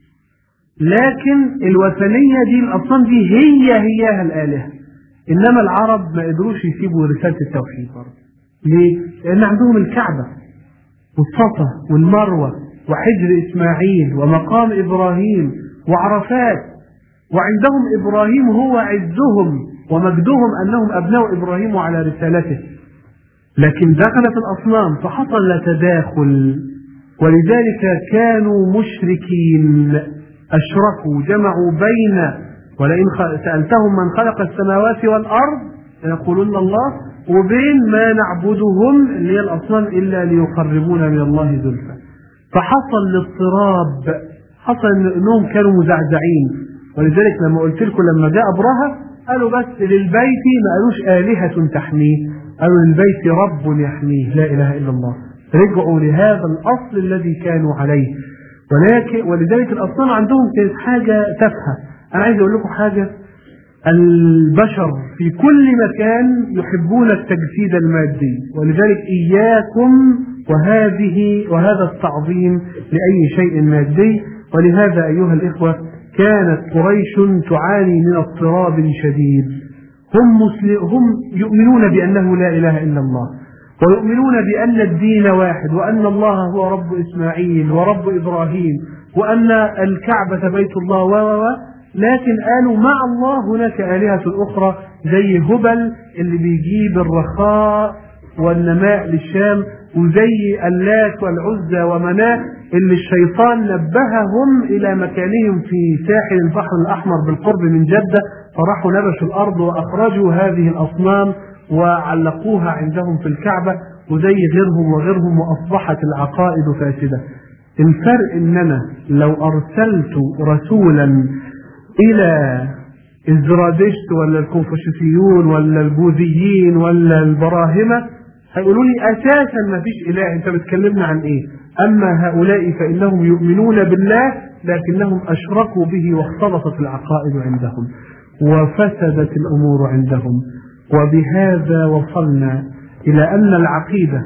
لكن الوثنية دي الأصنام دي هيها الآلهة. إنما العرب ما قدروش يسيبوا رسالة التوحيد برضه. ليه؟ لأن عندهم الكعبة والصفا والمروة وحجر إسماعيل ومقام إبراهيم وعرفات، وعندهم إبراهيم هو عزهم ومجدهم أنهم أبناء إبراهيم وعلى رسالته. لكن دخلت الأصنام فحصل تداخل، ولذلك كانوا مشركين، أشركوا، جمعوا بين، ولئن سألتهم من خلق السماوات والأرض يقولون الله، وبين ما نعبدهم اللي هي الأصنام إلا ليقربونا من الله زلفى. فحصل الاضطراب، حصل أنهم كانوا مزعزعين. ولذلك لما قلت لكم لما جاء أبرهة قالوا بس للبيت، ما قالوش آلهة تحميه، قالوا للبيت رب يحميه، لا إله إلا الله. رجعوا لهذا الأصل الذي كانوا عليه. ولذلك الأصنام عندهم كانت حاجة تافهة. أنا عايز أقول لكم حاجة، البشر في كل مكان يحبون التجسيد المادي، ولذلك إياكم وهذا التعظيم لأي شيء مادي. ولهذا أيها الإخوة كانت قريش تعاني من اضطراب شديد. هم يؤمنون بأنه لا إله إلا الله، ويؤمنون بأن الدين واحد، وأن الله هو رب إسماعيل ورب إبراهيم، وأن الكعبة بيت الله لكن قالوا مع الله هناك آلهة أخرى زي هبل اللي بيجيب الرخاء والنماء للشام، وزي اللات والعزى ومناة اللي الشيطان نبههم إلى مكانهم في ساحل البحر الأحمر بالقرب من جدة، فراحوا نبشوا الأرض وأخرجوا هذه الأصنام وعلقوها عندهم في الكعبة وزي غيرهم وغيرهم، وأصبحت العقائد فاسدة. الفرق إننا لو أرسلت رسولا إلى الزرادشت ولا الكونفوشيوسيون ولا البوذيين ولا البراهمة هيقولوا لي أساسا ما فيش إله، أنت بتكلمنا عن إيه؟ أما هؤلاء فإنهم يؤمنون بالله لكنهم أشركوا به واختلطت العقائد عندهم وفسدت الأمور عندهم. وبهذا وصلنا إلى أن العقيدة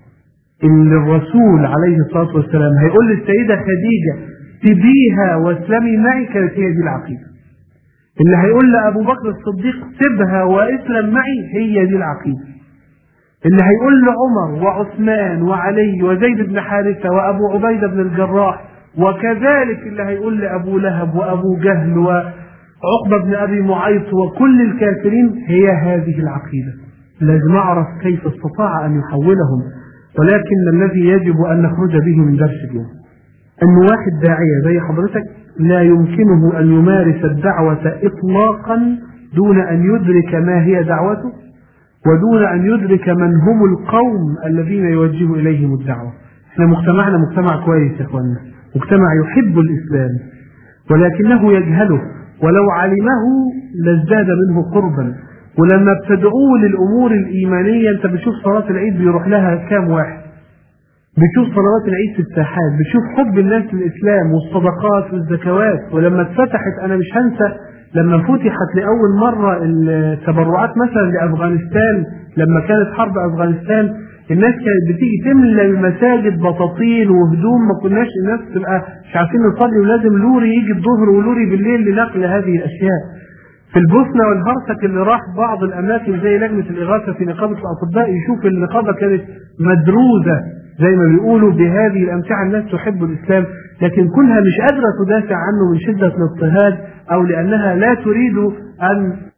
اللي الرسول عليه الصلاة والسلام هيقول للسيدة خديجة سيبيها واسلمي معي، كانت هي دي العقيدة. اللي هيقول لأبو بكر الصديق سيبها واسلم معي، هي دي العقيدة. اللي هيقول لعمر وعثمان وعلي وزيد بن حارثة وأبو عبيدة بن الجراح، وكذلك اللي هيقول لأبو لهب وأبو جهل وعقبة بن أبي معيط وكل الكافرين، هي هذه العقيدة. لازم أعرف كيف استطاع أن يحولهم. ولكن الذي يجب أن نخرج به من درس اليوم أن واحد داعية زي حضرتك لا يمكنه أن يمارس الدعوة إطلاقا دون أن يدرك ما هي دعوته ودون أن يدرك من هم القوم الذين يوجه إليهم الدعوة. احنا مجتمعنا مجتمع كويس يا اخوانا، مجتمع يحب الإسلام ولكنه يجهله، ولو علمه لازداد منه قربا. ولما بتدعوه للأمور الإيمانية، أنت بتشوف صلاة العيد بيروح لها كام واحد، بتشوف صلوات العيد في الساحات، بتشوف حب الناس للإسلام والصدقات والزكوات. ولما اتفتحت، أنا مش هنسى لما فتحت لأول مرة التبرعات مثلا لأفغانستان، لما كانت حرب أفغانستان الناس كانت بتيجي تملى المساجد بطاطين وهدوم، ما كناش الناس تبقى مش عارفين نصلي ولازم لوري يجي الظهر ولوري بالليل لنقل هذه الأشياء. في البوسنة والهرسك اللي راح بعض الأماكن زي لجنة الإغاثة في نقابة الأطباء يشوف النقابة كانت مدروزة زي ما بيقولوا بهذه الأمتعة. الناس تحب الإسلام لكن كلها مش قادرة تدافع عنه من شدة الاضطهاد أو لأنها لا تريد أن